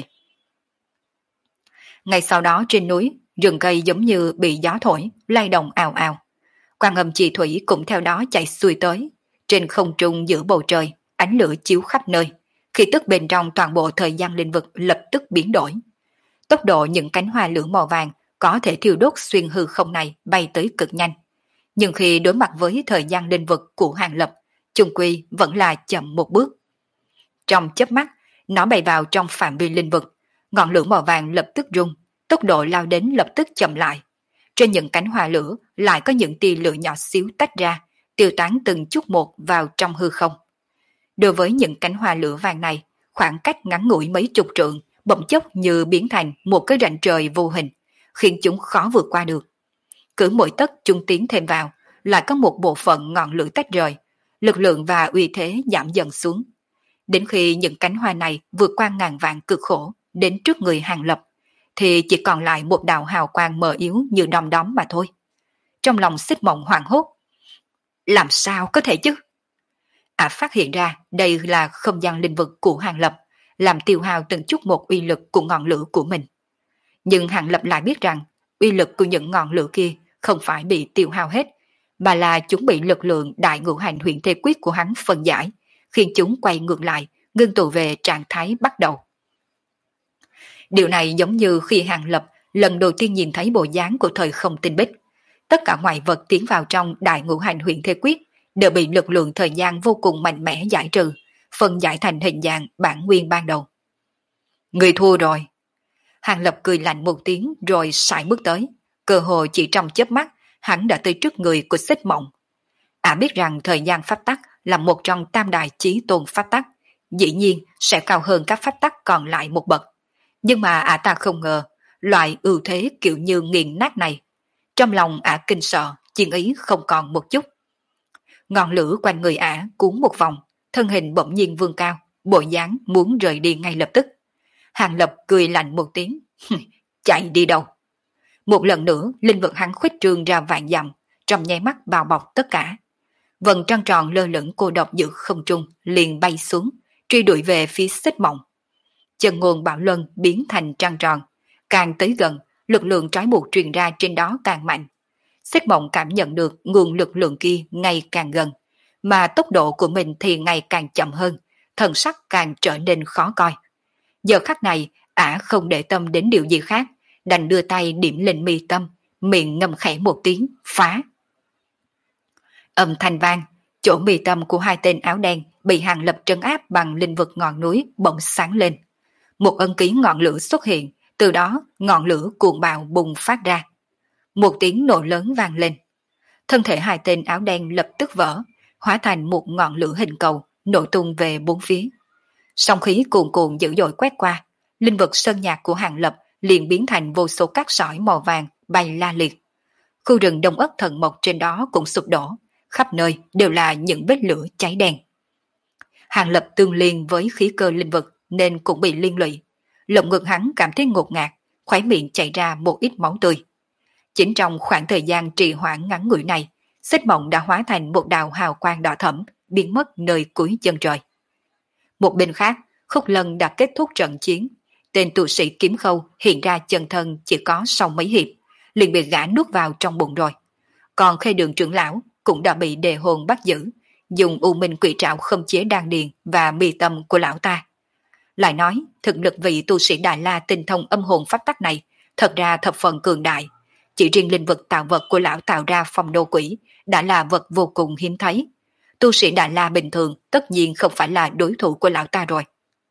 Ngay sau đó trên núi, rừng cây giống như bị gió thổi, lay động ào ào. Quan Âm Chi Thủy cũng theo đó chạy xuôi tới, trên không trung giữa bầu trời, ánh lửa chiếu khắp nơi, khi tức bên trong toàn bộ thời gian linh vực lập tức biến đổi. Tốc độ những cánh hoa lửa màu vàng có thể thiêu đốt xuyên hư không này bay tới cực nhanh, nhưng khi đối mặt với thời gian linh vực của Hàng Lập, chung quy vẫn là chậm một bước. Trong chớp mắt, nó bay vào trong phạm vi linh vực, ngọn lửa màu vàng lập tức rung, tốc độ lao đến lập tức chậm lại. Trên những cánh hoa lửa lại có những tia lửa nhỏ xíu tách ra, tiêu tán từng chút một vào trong hư không. Đối với những cánh hoa lửa vàng này, khoảng cách ngắn ngủi mấy chục trượng, bỗng chốc như biến thành một cái rãnh trời vô hình, khiến chúng khó vượt qua được. Cứ mỗi tấc chúng tiến thêm vào, lại có một bộ phận ngọn lửa tách rời, lực lượng và uy thế giảm dần xuống. Đến khi những cánh hoa này vượt qua ngàn vạn cực khổ, đến trước người Hàng Lập, thì chỉ còn lại một đạo hào quang mờ yếu như đom đóm mà thôi. Trong lòng Xích Mộng hoảng hốt. Làm sao có thể chứ? Phát hiện ra đây là không gian linh vực của Hàng Lập, làm tiêu hao từng chút một uy lực của ngọn lửa của mình. Nhưng Hàng Lập lại biết rằng uy lực của những ngọn lửa kia không phải bị tiêu hao hết, mà là chúng bị lực lượng đại ngũ hành huyền thế quyết của hắn phân giải, khiến chúng quay ngược lại, ngưng tụ về trạng thái bắt đầu. Điều này giống như khi Hàng Lập lần đầu tiên nhìn thấy bộ dáng của thời không tinh bích. Tất cả ngoại vật tiến vào trong đại ngũ hành huyền thế quyết đều bị lực lượng thời gian vô cùng mạnh mẽ giải trừ, phân giải thành hình dạng bản nguyên ban đầu. Người thua rồi. Hàng Lập cười lạnh một tiếng rồi sải bước tới. Cơ hồ chỉ trong chớp mắt, hắn đã tới trước người của Xích Mộng. Biết rằng thời gian pháp tắc là một trong tam đại chí tôn pháp tắc, dĩ nhiên sẽ cao hơn các pháp tắc còn lại một bậc. Nhưng mà ta không ngờ, loại ưu thế kiểu như nghiền nát này. Trong lòng kinh sợ, chiến ý không còn một chút. Ngọn lửa quanh người cuốn một vòng, thân hình bỗng nhiên vươn cao, bộ dáng muốn rời đi ngay lập tức. Hàng Lập cười lạnh một tiếng, chạy đi đâu? Một lần nữa, linh vực hắn khuếch trương ra vạn dặm, trong nháy mắt bao bọc tất cả. Vầng trăng tròn lơ lửng cô độc giữa không trung liền bay xuống, truy đuổi về phía Xích Mộng. Chân ngôn bạo luân biến thành trăng tròn, càng tới gần, lực lượng trói buộc truyền ra trên đó càng mạnh. Xích Mộng cảm nhận được nguồn lực lượng kia ngày càng gần, mà tốc độ của mình thì ngày càng chậm hơn, thần sắc càng trở nên khó coi. Giờ khắc này, không để tâm đến điều gì khác, đành đưa tay điểm lên mi tâm, miệng ngâm khẽ một tiếng, phá. Âm thanh vang, chỗ mi tâm của hai tên áo đen bị Hàng Lập trấn áp bằng linh vực ngọn núi bỗng sáng lên. Một ân ký ngọn lửa xuất hiện, từ đó ngọn lửa cuồng bạo bùng phát ra. Một tiếng nổ lớn vang lên. Thân thể hai tên áo đen lập tức vỡ, hóa thành một ngọn lửa hình cầu, nổ tung về bốn phía. Sóng khí cuồn cuộn dữ dội quét qua, linh vực sơn nhạc của Hàng Lập liền biến thành vô số cát sỏi màu vàng bay la liệt. Khu rừng đông ất thần mộc trên đó cũng sụp đổ, khắp nơi đều là những vết lửa cháy đen. Hàng Lập tương liên với khí cơ linh vực nên cũng bị liên lụy. Lồng ngực hắn cảm thấy ngột ngạt, khóe miệng chảy ra một ít máu tươi. Chính trong khoảng thời gian trì hoãn ngắn ngủi này, Xích Mộng đã hóa thành một đạo hào quang đỏ thẫm, biến mất nơi cuối chân trời. Một bên khác, Khúc Lân đã kết thúc trận chiến. Tên tu sĩ Kiếm Khâu hiện ra chân thân chỉ có sau mấy hiệp, liền bị gã nuốt vào trong bụng rồi. Còn Khê Đường trưởng lão cũng đã bị đề hồn bắt giữ, dùng U Minh Quỷ Trảo khống chế đan điền và mi tâm của lão ta. Lại nói, thực lực vị tu sĩ Đại La tinh thông âm hồn pháp tắc này thật ra thập phần cường đại. Chỉ riêng linh vực tạo vật của lão tạo ra phong đô quỷ đã là vật vô cùng hiếm thấy. Tu sĩ Đại La bình thường tất nhiên không phải là đối thủ của lão ta rồi.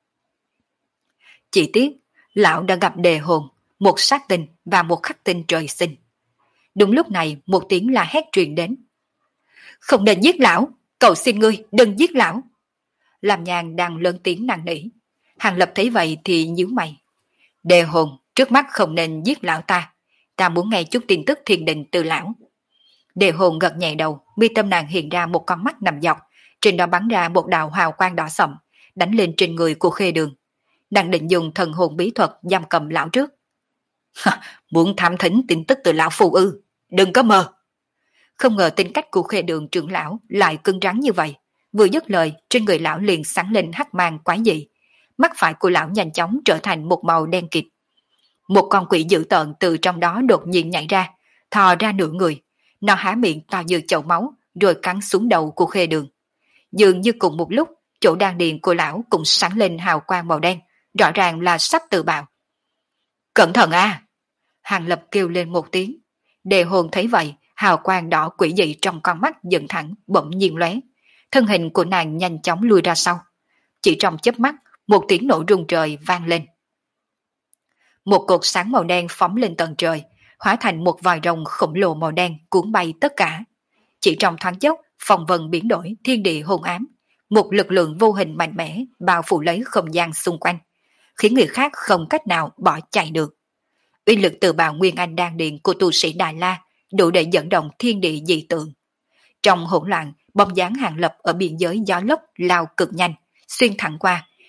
Chỉ tiếc, lão đã gặp đề hồn, một sát tinh và một khắc tinh trời sinh. Đúng lúc này một tiếng la hét truyền đến. Không nên giết lão, cầu xin ngươi đừng giết lão. Làm Nhàn đang lớn tiếng năn nỉ. Hàng Lập thấy vậy thì nhíu mày. Đề hồn, trước mắt không nên giết lão ta. Ta muốn nghe chút tin tức thiên đình từ lão. Đề hồn gật nhẹ đầu, mi tâm nàng hiện ra một con mắt nằm dọc, trên đó bắn ra một đạo hào quang đỏ sậm, đánh lên trên người của Khê Đường. Nàng định dùng thần hồn bí thuật giam cầm lão trước. Muốn tham thính tin tức từ lão phù ư, đừng có mơ. Không ngờ tính cách của Khê Đường trưởng lão lại cứng rắn như vậy. Vừa dứt lời, trên người lão liền sáng lên hắc mang quái dị. Mắt phải của lão nhanh chóng trở thành một màu đen kịt. Một con quỷ dữ tợn từ trong đó đột nhiên nhảy ra, thò ra nửa người. Nó há miệng to như chậu máu, rồi cắn xuống đầu của Khê Đường. Dường như cùng một lúc, chỗ đan điền của lão cũng sáng lên hào quang màu đen, rõ ràng là sắp tự bạo. Cẩn thận a! Hàng Lập kêu lên một tiếng. Đề hồn thấy vậy, hào quang đỏ quỷ dị trong con mắt dựng thẳng, bỗng nhiên lóe. Thân hình của nàng nhanh chóng lùi ra sau. Chỉ trong chớp mắt, một tiếng nổ rung trời vang lên. Một cột sáng màu đen phóng lên tận trời, hóa thành một vòi rồng khổng lồ màu đen cuốn bay tất cả. Chỉ trong thoáng chốc, phong vân biến đổi, thiên địa hôn ám. Một lực lượng vô hình mạnh mẽ bao phủ lấy không gian xung quanh, khiến người khác không cách nào bỏ chạy được. Uy lực từ bào nguyên anh đan điền của tu sĩ Đại La đủ để dẫn động thiên địa dị tượng. Trong hỗn loạn, bóng dáng Hàng Lập ở biên giới gió lốc lao cực nhanh, xuyên thẳng qua,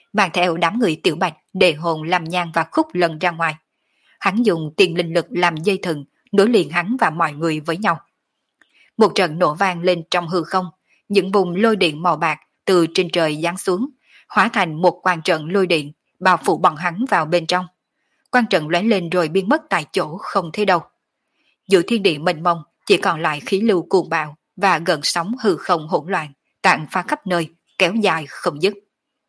mang theo đám người Tiểu Bạch, Đề Hồn, Lâm Nhan và Khúc Lân ra ngoài. Hắn dùng tiền linh lực làm dây thừng, nối liền hắn và mọi người với nhau. Một trận nổ vang lên trong hư không, những vùng lôi điện màu bạc từ trên trời giáng xuống, hóa thành một quang trận lôi điện, bao phủ bọn hắn vào bên trong. Quang trận lóe lên rồi biến mất tại chỗ không thấy đâu. Giữa thiên địa mênh mông chỉ còn lại khí lưu cuồng bạo và gợn sóng hư không hỗn loạn, tản phá khắp nơi, kéo dài không dứt.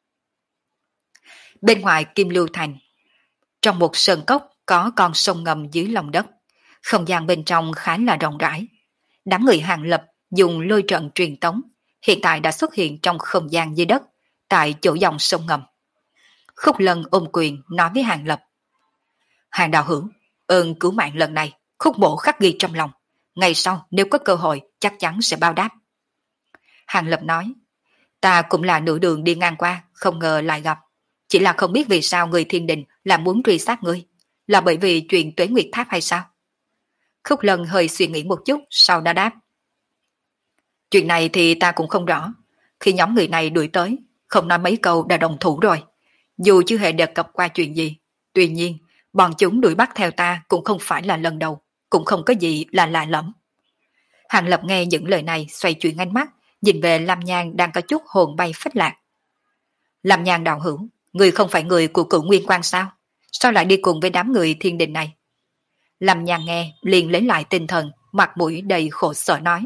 Bên ngoài Kim Lưu Thành, trong một sơn cốc có con sông ngầm dưới lòng đất, không gian bên trong khá là rộng rãi. Đám người Hàng Lập dùng lôi trận truyền tống, hiện tại đã xuất hiện trong không gian dưới đất, tại chỗ dòng sông ngầm. Khúc Lân ôm quyền nói với Hàng Lập: Hàng đạo hữu, ơn cứu mạng lần này, Khúc mộ khắc ghi trong lòng. Ngày sau nếu có cơ hội chắc chắn sẽ báo đáp. Hàng Lập nói: Ta cũng là nửa đường đi ngang qua, không ngờ lại gặp. Chỉ là không biết vì sao người thiên đình là muốn truy sát ngươi. Là bởi vì chuyện Tuế Nguyệt Tháp hay sao? Khúc Lân hơi suy nghĩ một chút, sau đó đáp: Chuyện này thì ta cũng không rõ. Khi nhóm người này đuổi tới, không nói mấy câu đã đồng thủ rồi. Dù chưa hề đề cập qua chuyện gì, tuy nhiên, bọn chúng đuổi bắt theo ta cũng không phải là lần đầu, cũng không có gì là lạ lẫm. Hàng Lập nghe những lời này xoay chuyển ánh mắt, nhìn về Lam Nhan đang có chút hồn bay phách lạc. Lam Nhan đạo hữu, người không phải người của Cửu Nguyên Quan sao? Sao lại đi cùng với đám người thiên đình này? Lam Nhan nghe liền lấy lại tinh thần, mặt mũi đầy khổ sở nói: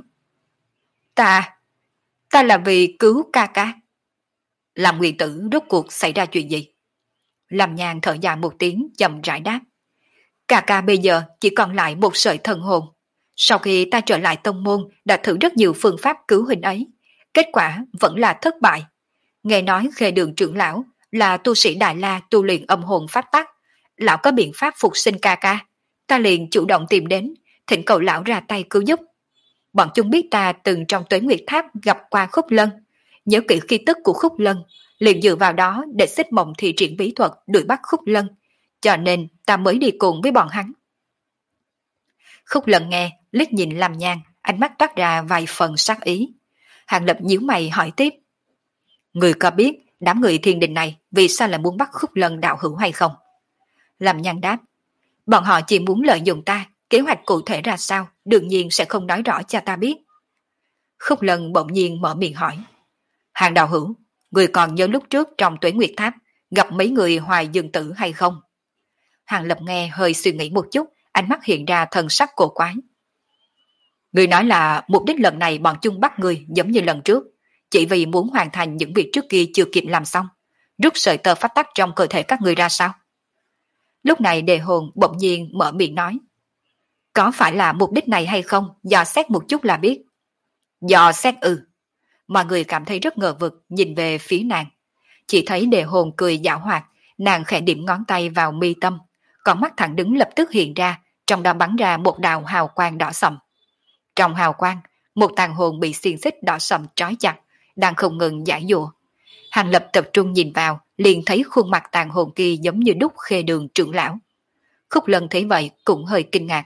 Ta là vì cứu ca ca. Làm Nguyên Tử rốt cuộc xảy ra chuyện gì? Lam Nhan thở dài một tiếng chậm rãi đáp: Ca ca bây giờ chỉ còn lại một sợi thần hồn. Sau khi ta trở lại tông môn đã thử rất nhiều phương pháp cứu huynh ấy, kết quả vẫn là thất bại. Nghe nói Khê Đường trưởng lão là tu sĩ Đại La tu luyện âm hồn pháp tắc, lão có biện pháp phục sinh ca ca, ta liền chủ động tìm đến, thỉnh cầu lão ra tay cứu giúp. Bọn chúng biết ta từng trong Tuế Nguyệt Tháp gặp qua Khúc Lân, nhớ kỹ khí tức của Khúc Lân, liền dựa vào đó để xích mộng thi triển bí thuật đuổi bắt Khúc Lân, cho nên ta mới đi cùng với bọn hắn. Khúc Lân nghe, liếc nhìn Lam Nhan, ánh mắt toát ra vài phần sát ý. Hàng Lập nhíu mày hỏi tiếp: Người có biết đám người thiên đình này vì sao lại muốn bắt Khúc Lân đạo hữu hay không? Lam Nhan đáp: Bọn họ chỉ muốn lợi dụng ta, kế hoạch cụ thể ra sao, đương nhiên sẽ không nói rõ cho ta biết. Khúc Lân bỗng nhiên mở miệng hỏi: Hàng đạo hữu, người còn nhớ lúc trước trong Tuế Nguyệt Tháp gặp mấy người Hoài Dương Tử hay không? Hàng Lập nghe hơi suy nghĩ một chút, ánh mắt hiện ra thần sắc cổ quái. Người nói là mục đích lần này bọn chúng bắt người giống như lần trước, chỉ vì muốn hoàn thành những việc trước kia chưa kịp làm xong, rút sợi tơ pháp tắc trong cơ thể các người ra sao? Lúc này Đề Hồn bỗng nhiên mở miệng nói: Có phải là mục đích này hay không, dò xét một chút là biết. Dò xét ư? Mọi người cảm thấy rất ngờ vực nhìn về phía nàng. Chỉ thấy Đề Hồn cười giảo hoạt, nàng khẽ điểm ngón tay vào mi tâm, con mắt thẳng đứng lập tức hiện ra, trong đó bắn ra một đạo hào quang đỏ sậm. Trong hào quang, một tàn hồn bị xiềng xích đỏ sậm trói chặt, đang không ngừng giải dụa. Hàng Lập tập trung nhìn vào, liền thấy khuôn mặt tàn hồn kia giống như đúc Khê Đường trưởng lão. Khúc Lân thấy vậy cũng hơi kinh ngạc.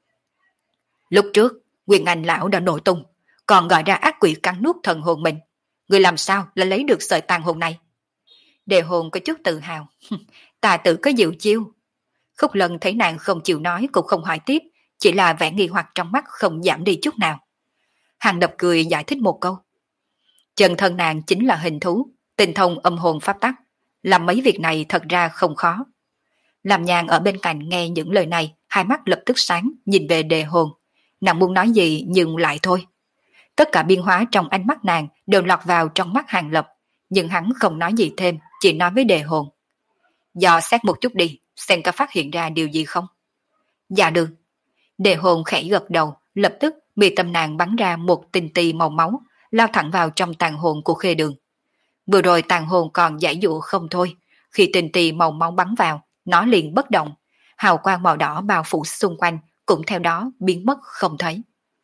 Lúc trước, Nguyên Anh lão đã nổi tung, còn gọi ra ác quỷ cắn nuốt thần hồn mình. Người làm sao lại lấy được sợi tàn hồn này? Đề Hồn có chút tự hào. Ta tự có diệu chiêu. Khúc Lân thấy nàng không chịu nói cũng không hỏi tiếp, chỉ là vẻ nghi hoặc trong mắt không giảm đi chút nào. Hàng Lập cười giải thích một câu. Chân thân nàng chính là hình thú, tinh thông âm hồn pháp tắc, làm mấy việc này thật ra không khó. Làm Nhàn ở bên cạnh nghe những lời này, hai mắt lập tức sáng, nhìn về Đề Hồn. Nàng muốn nói gì nhưng lại thôi. Tất cả biến hóa trong ánh mắt nàng đều lọt vào trong mắt Hàng Lập, nhưng hắn không nói gì thêm, chỉ nói với Đề Hồn: Dò xét một chút đi, xem có phát hiện ra điều gì không? Dạ được. Đề Hồn khẽ gật đầu, lập tức mi tâm nàng bắn ra một tinh tì màu máu, lao thẳng vào trong tàn hồn của Khê Đường. Vừa rồi tàn hồn còn giải dụ không thôi, khi tinh tì màu máu bắn vào, nó liền bất động, hào quang màu đỏ bao phủ xung quanh cũng theo đó biến mất không thấy.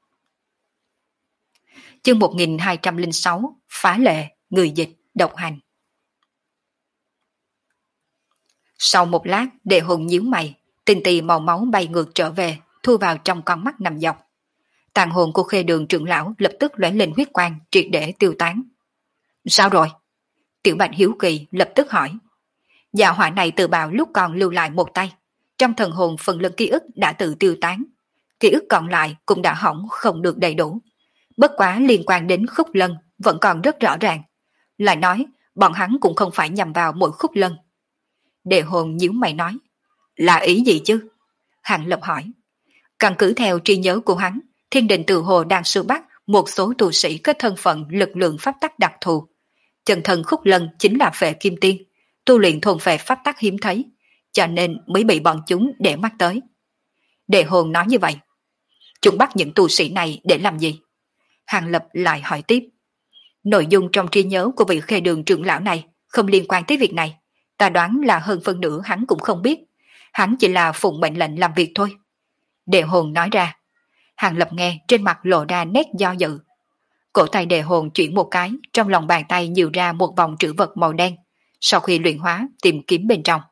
Chương 1206 Phá lệ, người dịch, độc hành. Sau một lát, Đề Hồn nhíu mày, tinh tì màu máu bay ngược trở về, thu vào trong con mắt nằm dọc. Tàn hồn của Khê Đường trưởng lão lập tức lóe lên huyết quang, triệt để tiêu tán. Sao rồi? Tiểu Bạch hiếu kỳ lập tức hỏi. Dạ hỏa này tự bào lúc còn lưu lại một tay, trong thần hồn phần lớn ký ức đã tự tiêu tán, ký ức còn lại cũng đã hỏng không được đầy đủ. Bất quá liên quan đến Khúc Lân vẫn còn rất rõ ràng. Lại nói, bọn hắn cũng không phải nhằm vào mỗi Khúc Lân. Đề hồn nhíu mày nói, là ý gì chứ? Hàng Lập hỏi. Căn cứ theo trí nhớ của hắn, Thiên Đình tự hồ đang sưu bắt một số tu sĩ có thân phận lực lượng pháp tắc đặc thù. Chân thân Khúc Lân chính là Phệ Kim Tiên, tu luyện thuần phệ pháp tắc hiếm thấy, cho nên mới bị bọn chúng để mắt tới. Đề hồn nói như vậy. Chúng bắt những tu sĩ này để làm gì? Hàng Lập lại hỏi tiếp. Nội dung trong trí nhớ của vị Khê Đường trưởng lão này không liên quan tới việc này. Ta đoán là hơn phân nửa hắn cũng không biết. Hắn chỉ là phụng mệnh lệnh làm việc thôi. Đề hồn nói ra. Hàng Lập nghe trên mặt lộ ra nét do dự. Cổ tay đề hồn chuyển một cái, trong lòng bàn tay nhiều ra một vòng trữ vật màu đen. Sau khi luyện hóa tìm kiếm bên trong.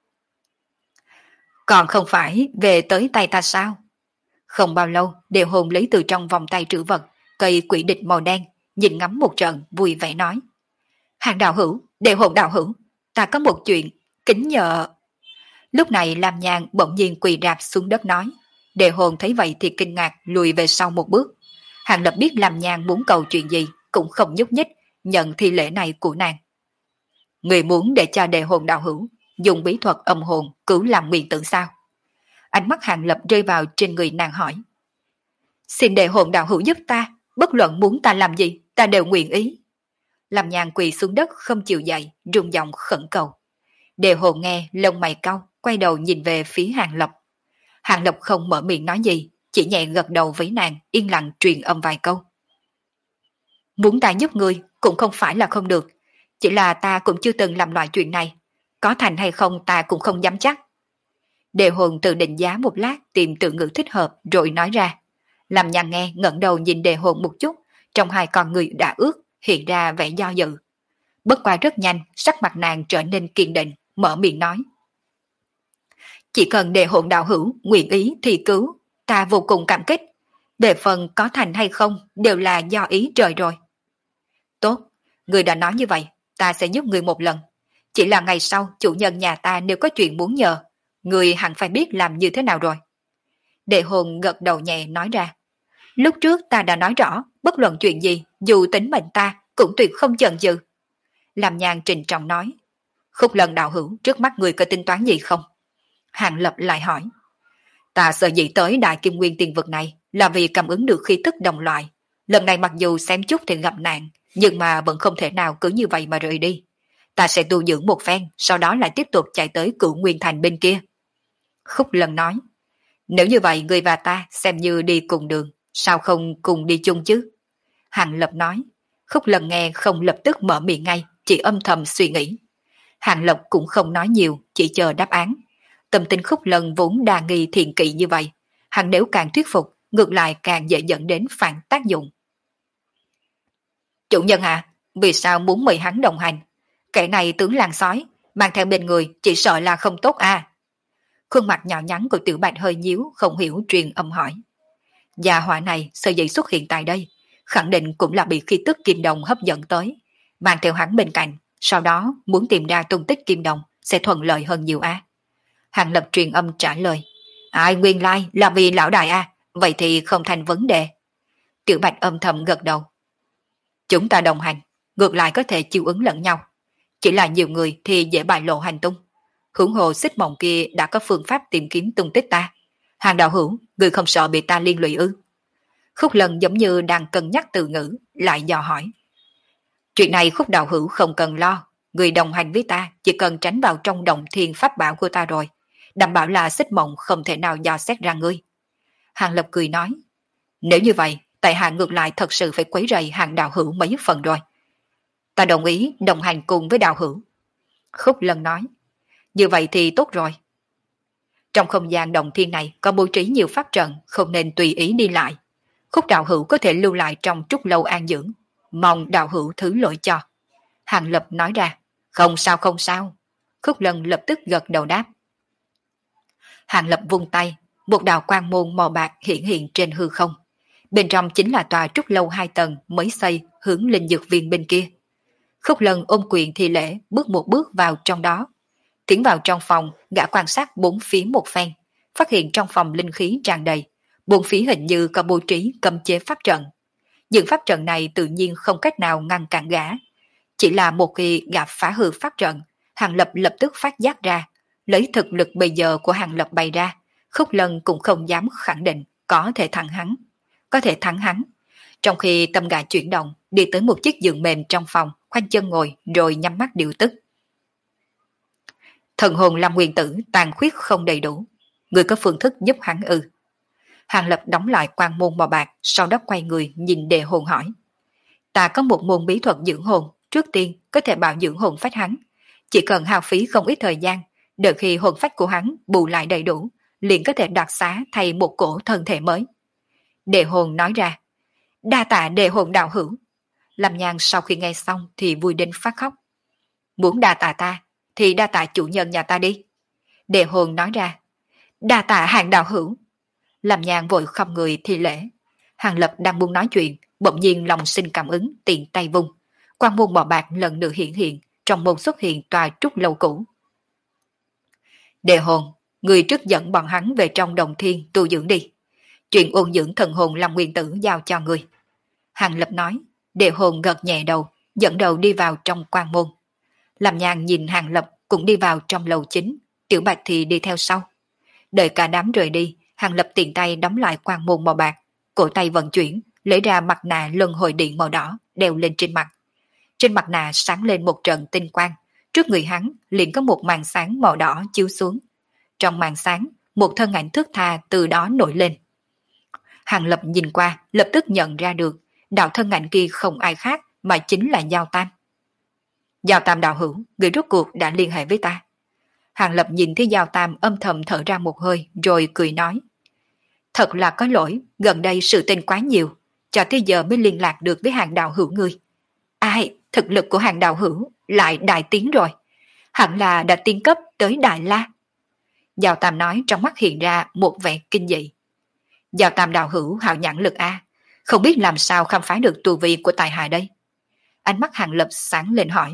Còn không phải về tới tay ta sao? Không bao lâu, đề hồn lấy từ trong vòng tay trữ vật cây quỷ địch màu đen, nhìn ngắm một trận vui vẻ nói. Hàng đạo hữu, đề hồn đạo hữu, ta có một chuyện, kính nhờ. Lúc này Lam Nhàn bỗng nhiên quỳ rạp xuống đất nói. Đề hồn thấy vậy thì kinh ngạc lùi về sau một bước. Hàng Lập biết Lam Nhàn muốn cầu chuyện gì, cũng không nhúc nhích, nhận thi lễ này của nàng. Người muốn để cho đề hồn đạo hữu dùng bí thuật âm hồn cứu làm nguyện tử sao? Ánh mắt Hàng Lập rơi vào trên người nàng hỏi. Xin đề hồn đạo hữu giúp ta, bất luận muốn ta làm gì, ta đều nguyện ý. Lam Nhàn quỳ xuống đất không chịu dậy, rung giọng khẩn cầu. Đề hồn nghe lông mày cau, quay đầu nhìn về phía Hàng Lập. Hàng Lập không mở miệng nói gì, chỉ nhẹ gật đầu với nàng, yên lặng truyền âm vài câu. Muốn ta giúp ngươi cũng không phải là không được, chỉ là ta cũng chưa từng làm loại chuyện này, có thành hay không ta cũng không dám chắc. Đề hồn tự định giá một lát tìm từ ngữ thích hợp rồi nói ra. Làm Nhàn nghe ngẩng đầu nhìn đề hồn một chút, trong hai con người đã ướt hiện ra vẻ do dự. Bất qua rất nhanh, sắc mặt nàng trở nên kiên định, mở miệng nói. Chỉ cần đề hồn đạo hữu nguyện ý thì cứu, ta vô cùng cảm kích. Về phần có thành hay không đều là do ý trời rồi. Tốt, người đã nói như vậy, ta sẽ giúp người một lần. Chỉ là ngày sau chủ nhân nhà ta nếu có chuyện muốn nhờ, người hẳn phải biết làm như thế nào rồi. Đề hồn gật đầu nhẹ nói ra. Lúc trước ta đã nói rõ, bất luận chuyện gì, dù tính mệnh ta, cũng tuyệt không chần chừ. Làm Nhàn trình trọng nói. Khúc Lân đạo hữu, trước mắt người có tính toán gì không? Hàng Lập lại hỏi. Ta sợ dĩ tới Đại Kim Nguyên Tiên Vực này là vì cảm ứng được khí tức đồng loại. Lần này mặc dù xem chút thì gặp nạn, nhưng mà vẫn không thể nào cứ như vậy mà rời đi. Ta sẽ tu dưỡng một phen, sau đó lại tiếp tục chạy tới Cửu Nguyên Thành bên kia. Khúc Lân nói. Nếu như vậy người và ta xem như đi cùng đường, sao không cùng đi chung chứ? Hàng Lập nói. Khúc Lân nghe không lập tức mở miệng ngay, chỉ âm thầm suy nghĩ. Hàng Lập cũng không nói nhiều, chỉ chờ đáp án. Tâm tình Khúc Lân vốn đa nghi thiện kỵ như vậy, hắn nếu càng thuyết phục, ngược lại càng dễ dẫn đến phản tác dụng. Chủ nhân à, vì sao muốn mời hắn đồng hành? Kẻ này tướng làng sói, mang theo bên người chỉ sợ là không tốt à? Khuôn mặt nhỏ nhắn của Tiểu Bạch hơi nhíu, không hiểu truyền âm hỏi. Gia hỏa này sở dĩ xuất hiện tại đây, khẳng định cũng là bị khí tức kim đồng hấp dẫn tới, mang theo hắn bên cạnh, sau đó muốn tìm ra tung tích kim đồng sẽ thuận lợi hơn nhiều a. Hàng Lập truyền âm trả lời. Ai nguyên lai là vì lão đại a, vậy thì không thành vấn đề. Tiểu Bạch âm thầm gật đầu. Chúng ta đồng hành, ngược lại có thể chiêu ứng lẫn nhau. Chỉ là nhiều người thì dễ bại lộ hành tung. Huống hồ Xích Mộng kia đã có phương pháp tìm kiếm tung tích ta. Hàng đạo hữu, người không sợ bị ta liên lụy ư? Khúc Lân giống như đang cân nhắc từ ngữ, lại dò hỏi. Chuyện này Khúc đạo hữu không cần lo, người đồng hành với ta chỉ cần tránh vào trong động thiên pháp bảo của ta rồi, đảm bảo là Xích Mộng không thể nào dò xét ra ngươi. Hàng Lập cười nói, nếu như vậy, tại hạ ngược lại thật sự phải quấy rầy Hàng đạo hữu mấy phần rồi. Ta đồng ý đồng hành cùng với đạo hữu. Khúc Lân nói, như vậy thì tốt rồi. Trong không gian động thiên này có bố trí nhiều pháp trận, không nên tùy ý đi lại. Khúc đạo hữu có thể lưu lại trong trúc lâu an dưỡng, mong đạo hữu thứ lỗi cho. Hàng Lập nói ra, không sao không sao. Khúc Lân lập tức gật đầu đáp. Hàng Lập vung tay, một đạo quang môn màu bạc hiện hiện trên hư không. Bên trong chính là tòa trúc lâu 2 tầng mới xây hướng linh dược viên bên kia. Khúc Lân ôm quyền thi lễ, bước một bước vào trong đó. Tiến vào trong phòng, gã quan sát bốn phía một phen, phát hiện trong phòng linh khí tràn đầy, bốn phía hình như có bố trí cấm chế pháp trận. Những pháp trận này tự nhiên không cách nào ngăn cản gã. Chỉ là một khi gã phá hư pháp trận, Hàng Lập lập tức phát giác ra, lấy thực lực bây giờ của Hàng Lập bày ra, Khúc Lân cũng không dám khẳng định có thể thắng hắn. Có thể thắng hắn. Trong khi tâm gã chuyển động, đi tới một chiếc giường mềm trong phòng, khoanh chân ngồi rồi nhắm mắt điều tức. Thần hồn Lâm Nguyên Tử tàn khuyết không đầy đủ. Người có phương thức giúp hắn ư? Hàng Lập đóng lại quan môn màu bạc, sau đó quay người nhìn Đề Hồn hỏi. Ta có một môn bí thuật dưỡng hồn, trước tiên có thể bảo dưỡng hồn phách hắn. Chỉ cần hao phí không ít thời gian, đợi khi hồn phách của hắn bù lại đầy đủ, liền có thể đoạt xá thay một cổ thân thể mới. Đề Hồn nói ra. Đa tạ Đề Hồn đạo hữu. Lâm Nhan sau khi nghe xong thì vui đến phát khóc. Muốn đa tạ ta, thì đa tạ chủ nhân nhà ta đi. Đề Hồn nói ra. Đa tạ Hàng đạo hữu. Lâm Nhan vội không người thi lễ. Hàng Lập đang muốn nói chuyện, bỗng nhiên lòng sinh cảm ứng, tiện tay vung. Quan môn màu bạc lần nữa hiện, trong môn xuất hiện tòa trúc lâu cũ. Đề Hồn, người trước dẫn bọn hắn về trong đồng thiên tu dưỡng đi. Chuyện ôn dưỡng thần hồn Lâm Nguyên Tử giao cho người. Hàng Lập nói. Đề Hồn gật nhẹ đầu, dẫn đầu đi vào trong quan môn. Lâm Nhan nhìn Hàng Lập cũng đi vào trong lầu chính, Tiểu Bạch thì đi theo sau. Đợi cả đám rời đi, Hàng Lập tiện tay đóng lại quan môn màu bạc, cổ tay vận chuyển, lấy ra mặt nạ luân hồi điện màu đỏ, đeo lên trên mặt. Trên mặt nạ sáng lên một trận tinh quang, trước người hắn liền có một màn sáng màu đỏ chiếu xuống. Trong màn sáng, một thân ảnh thướt tha từ đó nổi lên. Hàng Lập nhìn qua, lập tức nhận ra được, đạo thân ảnh kia không ai khác mà chính là Giao Tam. Giao Tam đạo hữu, người rốt cuộc đã liên hệ với ta. Hàng Lập nhìn thấy Giao Tam âm thầm thở ra một hơi rồi cười nói. Thật là có lỗi, gần đây sự tình quá nhiều, cho tới giờ mới liên lạc được với Hàng đạo hữu ngươi. Ai, thực lực của Hàng đạo hữu lại đại tiến rồi. Hẳn là đã tiến cấp tới Đại La. Giao Tam nói trong mắt hiện ra một vẻ kinh dị. Giao Tam đạo hữu hào nhãn lực a, không biết làm sao khám phá được tu vi của tài hạ đây. Ánh mắt Hàng Lập sáng lên hỏi.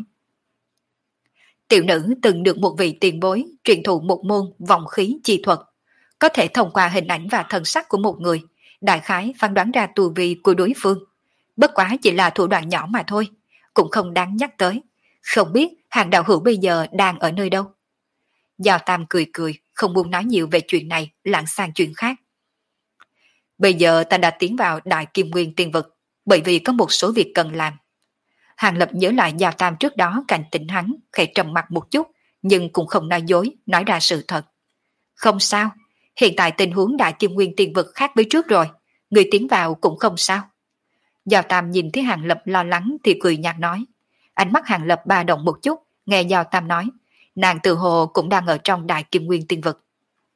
Tiểu nữ từng được một vị tiền bối truyền thụ một môn vọng khí chi thuật, có thể thông qua hình ảnh và thân sắc của một người, đại khái phán đoán ra tu vi của đối phương. Bất quá chỉ là thủ đoạn nhỏ mà thôi, cũng không đáng nhắc tới. Không biết Hàng đạo hữu bây giờ đang ở nơi đâu? Giao Tam cười cười, không muốn nói nhiều về chuyện này, lảng sang chuyện khác. Bây giờ ta đã tiến vào Đại Kim Nguyên Tiên Vực, bởi vì có một số việc cần làm. Hàng Lập nhớ lại Giao Tam trước đó cảnh tỉnh hắn, khẽ trầm mặt một chút, nhưng cũng không nói dối, nói ra sự thật. Không sao, hiện tại tình huống Đại Kim Nguyên Tiên Vực khác với trước rồi, người tiến vào cũng không sao. Giao Tam nhìn thấy Hàng Lập lo lắng thì cười nhạt nói. Ánh mắt Hàng Lập ba động một chút, nghe Giao Tam nói, nàng tự hồ cũng đang ở trong Đại Kim Nguyên Tiên Vực.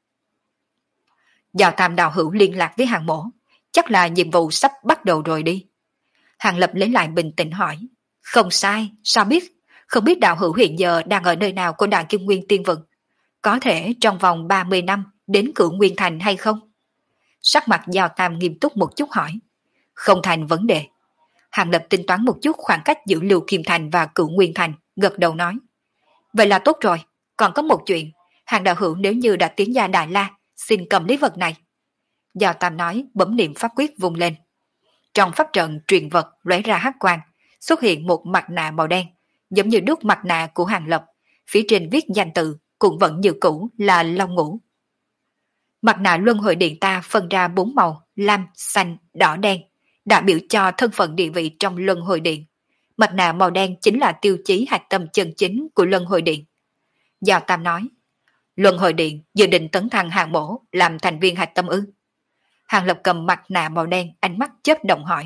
Giao Tam đạo hữu liên lạc với Hàng mỗ, chắc là nhiệm vụ sắp bắt đầu rồi đi. Hàng Lập lấy lại bình tĩnh hỏi. Không sai, sao biết? Không biết đạo hữu hiện giờ đang ở nơi nào của Đại Kim Nguyên Tiên Vực? Có thể trong vòng 30 năm đến Cửu Nguyên Thành hay không? Sắc mặt Giao Tam nghiêm túc một chút hỏi. Không thành vấn đề. Hàng Lập tính toán một chút khoảng cách giữa Lưu Kim Thành và Cửu Nguyên Thành, gật đầu nói. Vậy là tốt rồi, còn có một chuyện. Hàng đạo hữu nếu như đã tiến ra Đại La, xin cầm lấy vật này. Giao Tam nói, bấm niệm pháp quyết vung lên. Trong pháp trận truyền vật lóe ra hắc quang, xuất hiện một mặt nạ màu đen, giống như đúc mặt nạ của Hàng Lập, phía trên viết danh tự, cũng vẫn như cũ là Long Ngũ. Mặt nạ luân hồi điện ta phân ra 4 màu, lam, xanh, đỏ, đen, đại biểu cho thân phận địa vị trong luân hồi điện. Mặt nạ màu đen chính là tiêu chí hạch tâm chân chính của luân hồi điện. Giao Tam nói, luân hồi điện dự định tấn thăng Hàng mỗ làm thành viên hạch tâm ư? Hàng Lập cầm mặt nạ màu đen, ánh mắt chớp động hỏi.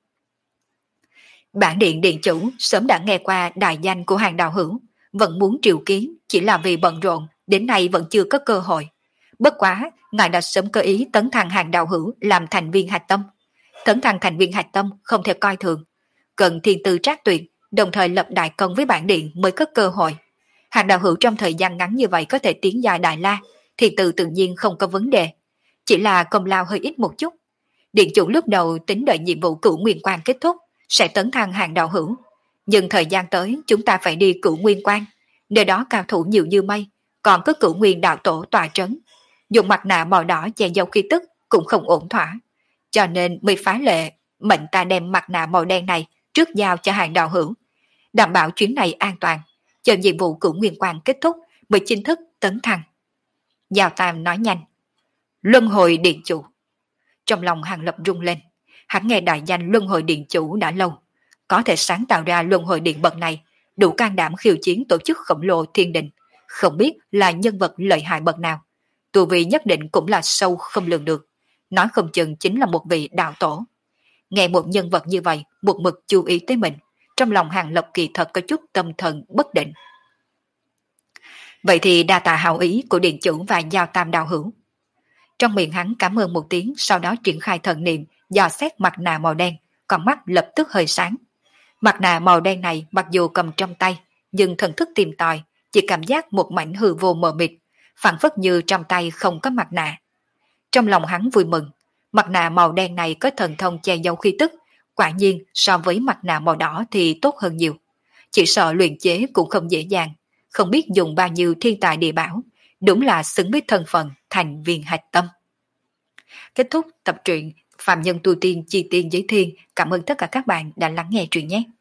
Bản điện điện chủ sớm đã nghe qua đại danh của Hàng đạo hữu, vẫn muốn triệu kiến, chỉ là vì bận rộn, đến nay vẫn chưa có cơ hội. Bất quá, ngài đã sớm có ý tấn thăng Hàng đạo hữu làm thành viên hạch tâm. Tấn thăng thành viên hạch tâm không thể coi thường, cần thiên tư trác tuyệt, đồng thời lập đại công với bản điện mới có cơ hội. Hàng đạo hữu trong thời gian ngắn như vậy có thể tiến dài Đại La, thì tự nhiên không có vấn đề. Chỉ là công lao hơi ít một chút. Điện chủ lúc đầu tính đợi nhiệm vụ Cửu Nguyên Quan kết thúc, sẽ tấn thăng Hàng đạo hữu. Nhưng thời gian tới chúng ta phải đi Cửu Nguyên Quan, nơi đó cao thủ nhiều như mây, còn có Cửu Nguyên đạo tổ tòa trấn. Dùng mặt nạ màu đỏ che giấu khí tức cũng không ổn thỏa. Cho nên mới phá lệ mệnh ta đem mặt nạ màu đen này trước giao cho hàng đạo hữu, đảm bảo chuyến này an toàn, chờ nhiệm vụ Cửu Nguyên Quan kết thúc mới chính thức tấn thăng. Giao Tam nói nhanh. Luân hồi điện chủ. Trong lòng Hàng Lập rung lên, hắn nghe đại danh Luân hồi điện chủ đã lâu, có thể sáng tạo ra luân hồi điện bậc này, đủ can đảm khiêu chiến tổ chức khổng lồ thiên đình, không biết là nhân vật lợi hại bậc nào. Tu vi nhất định cũng là sâu không lường được, nói không chừng chính là một vị đạo tổ. Nghe một nhân vật như vậy một mực chú ý tới mình, trong lòng Hàng Lập kỳ thật có chút tâm thần bất định. Vậy thì đa tạ hảo ý của điện chủ và Giao Tam đạo hữu. Trong miệng hắn cảm ơn một tiếng, sau đó triển khai thần niệm dò xét mặt nạ màu đen, con mắt lập tức hơi sáng. Mặt nạ màu đen này mặc dù cầm trong tay, nhưng thần thức tìm tòi, chỉ cảm giác một mảnh hư vô mờ mịt, phản phất như trong tay không có mặt nạ. Trong lòng hắn vui mừng, mặt nạ màu đen này có thần thông che giấu khí tức, quả nhiên so với mặt nạ màu đỏ thì tốt hơn nhiều. Chỉ sợ luyện chế cũng không dễ dàng, không biết dùng bao nhiêu thiên tài địa bảo, đúng là xứng với thân phận thành viên hạch tâm. Kết thúc tập truyện Phạm Nhân Tu Tiên Chi Tiên Giới Thiên. Cảm ơn tất cả các bạn đã lắng nghe truyện nhé.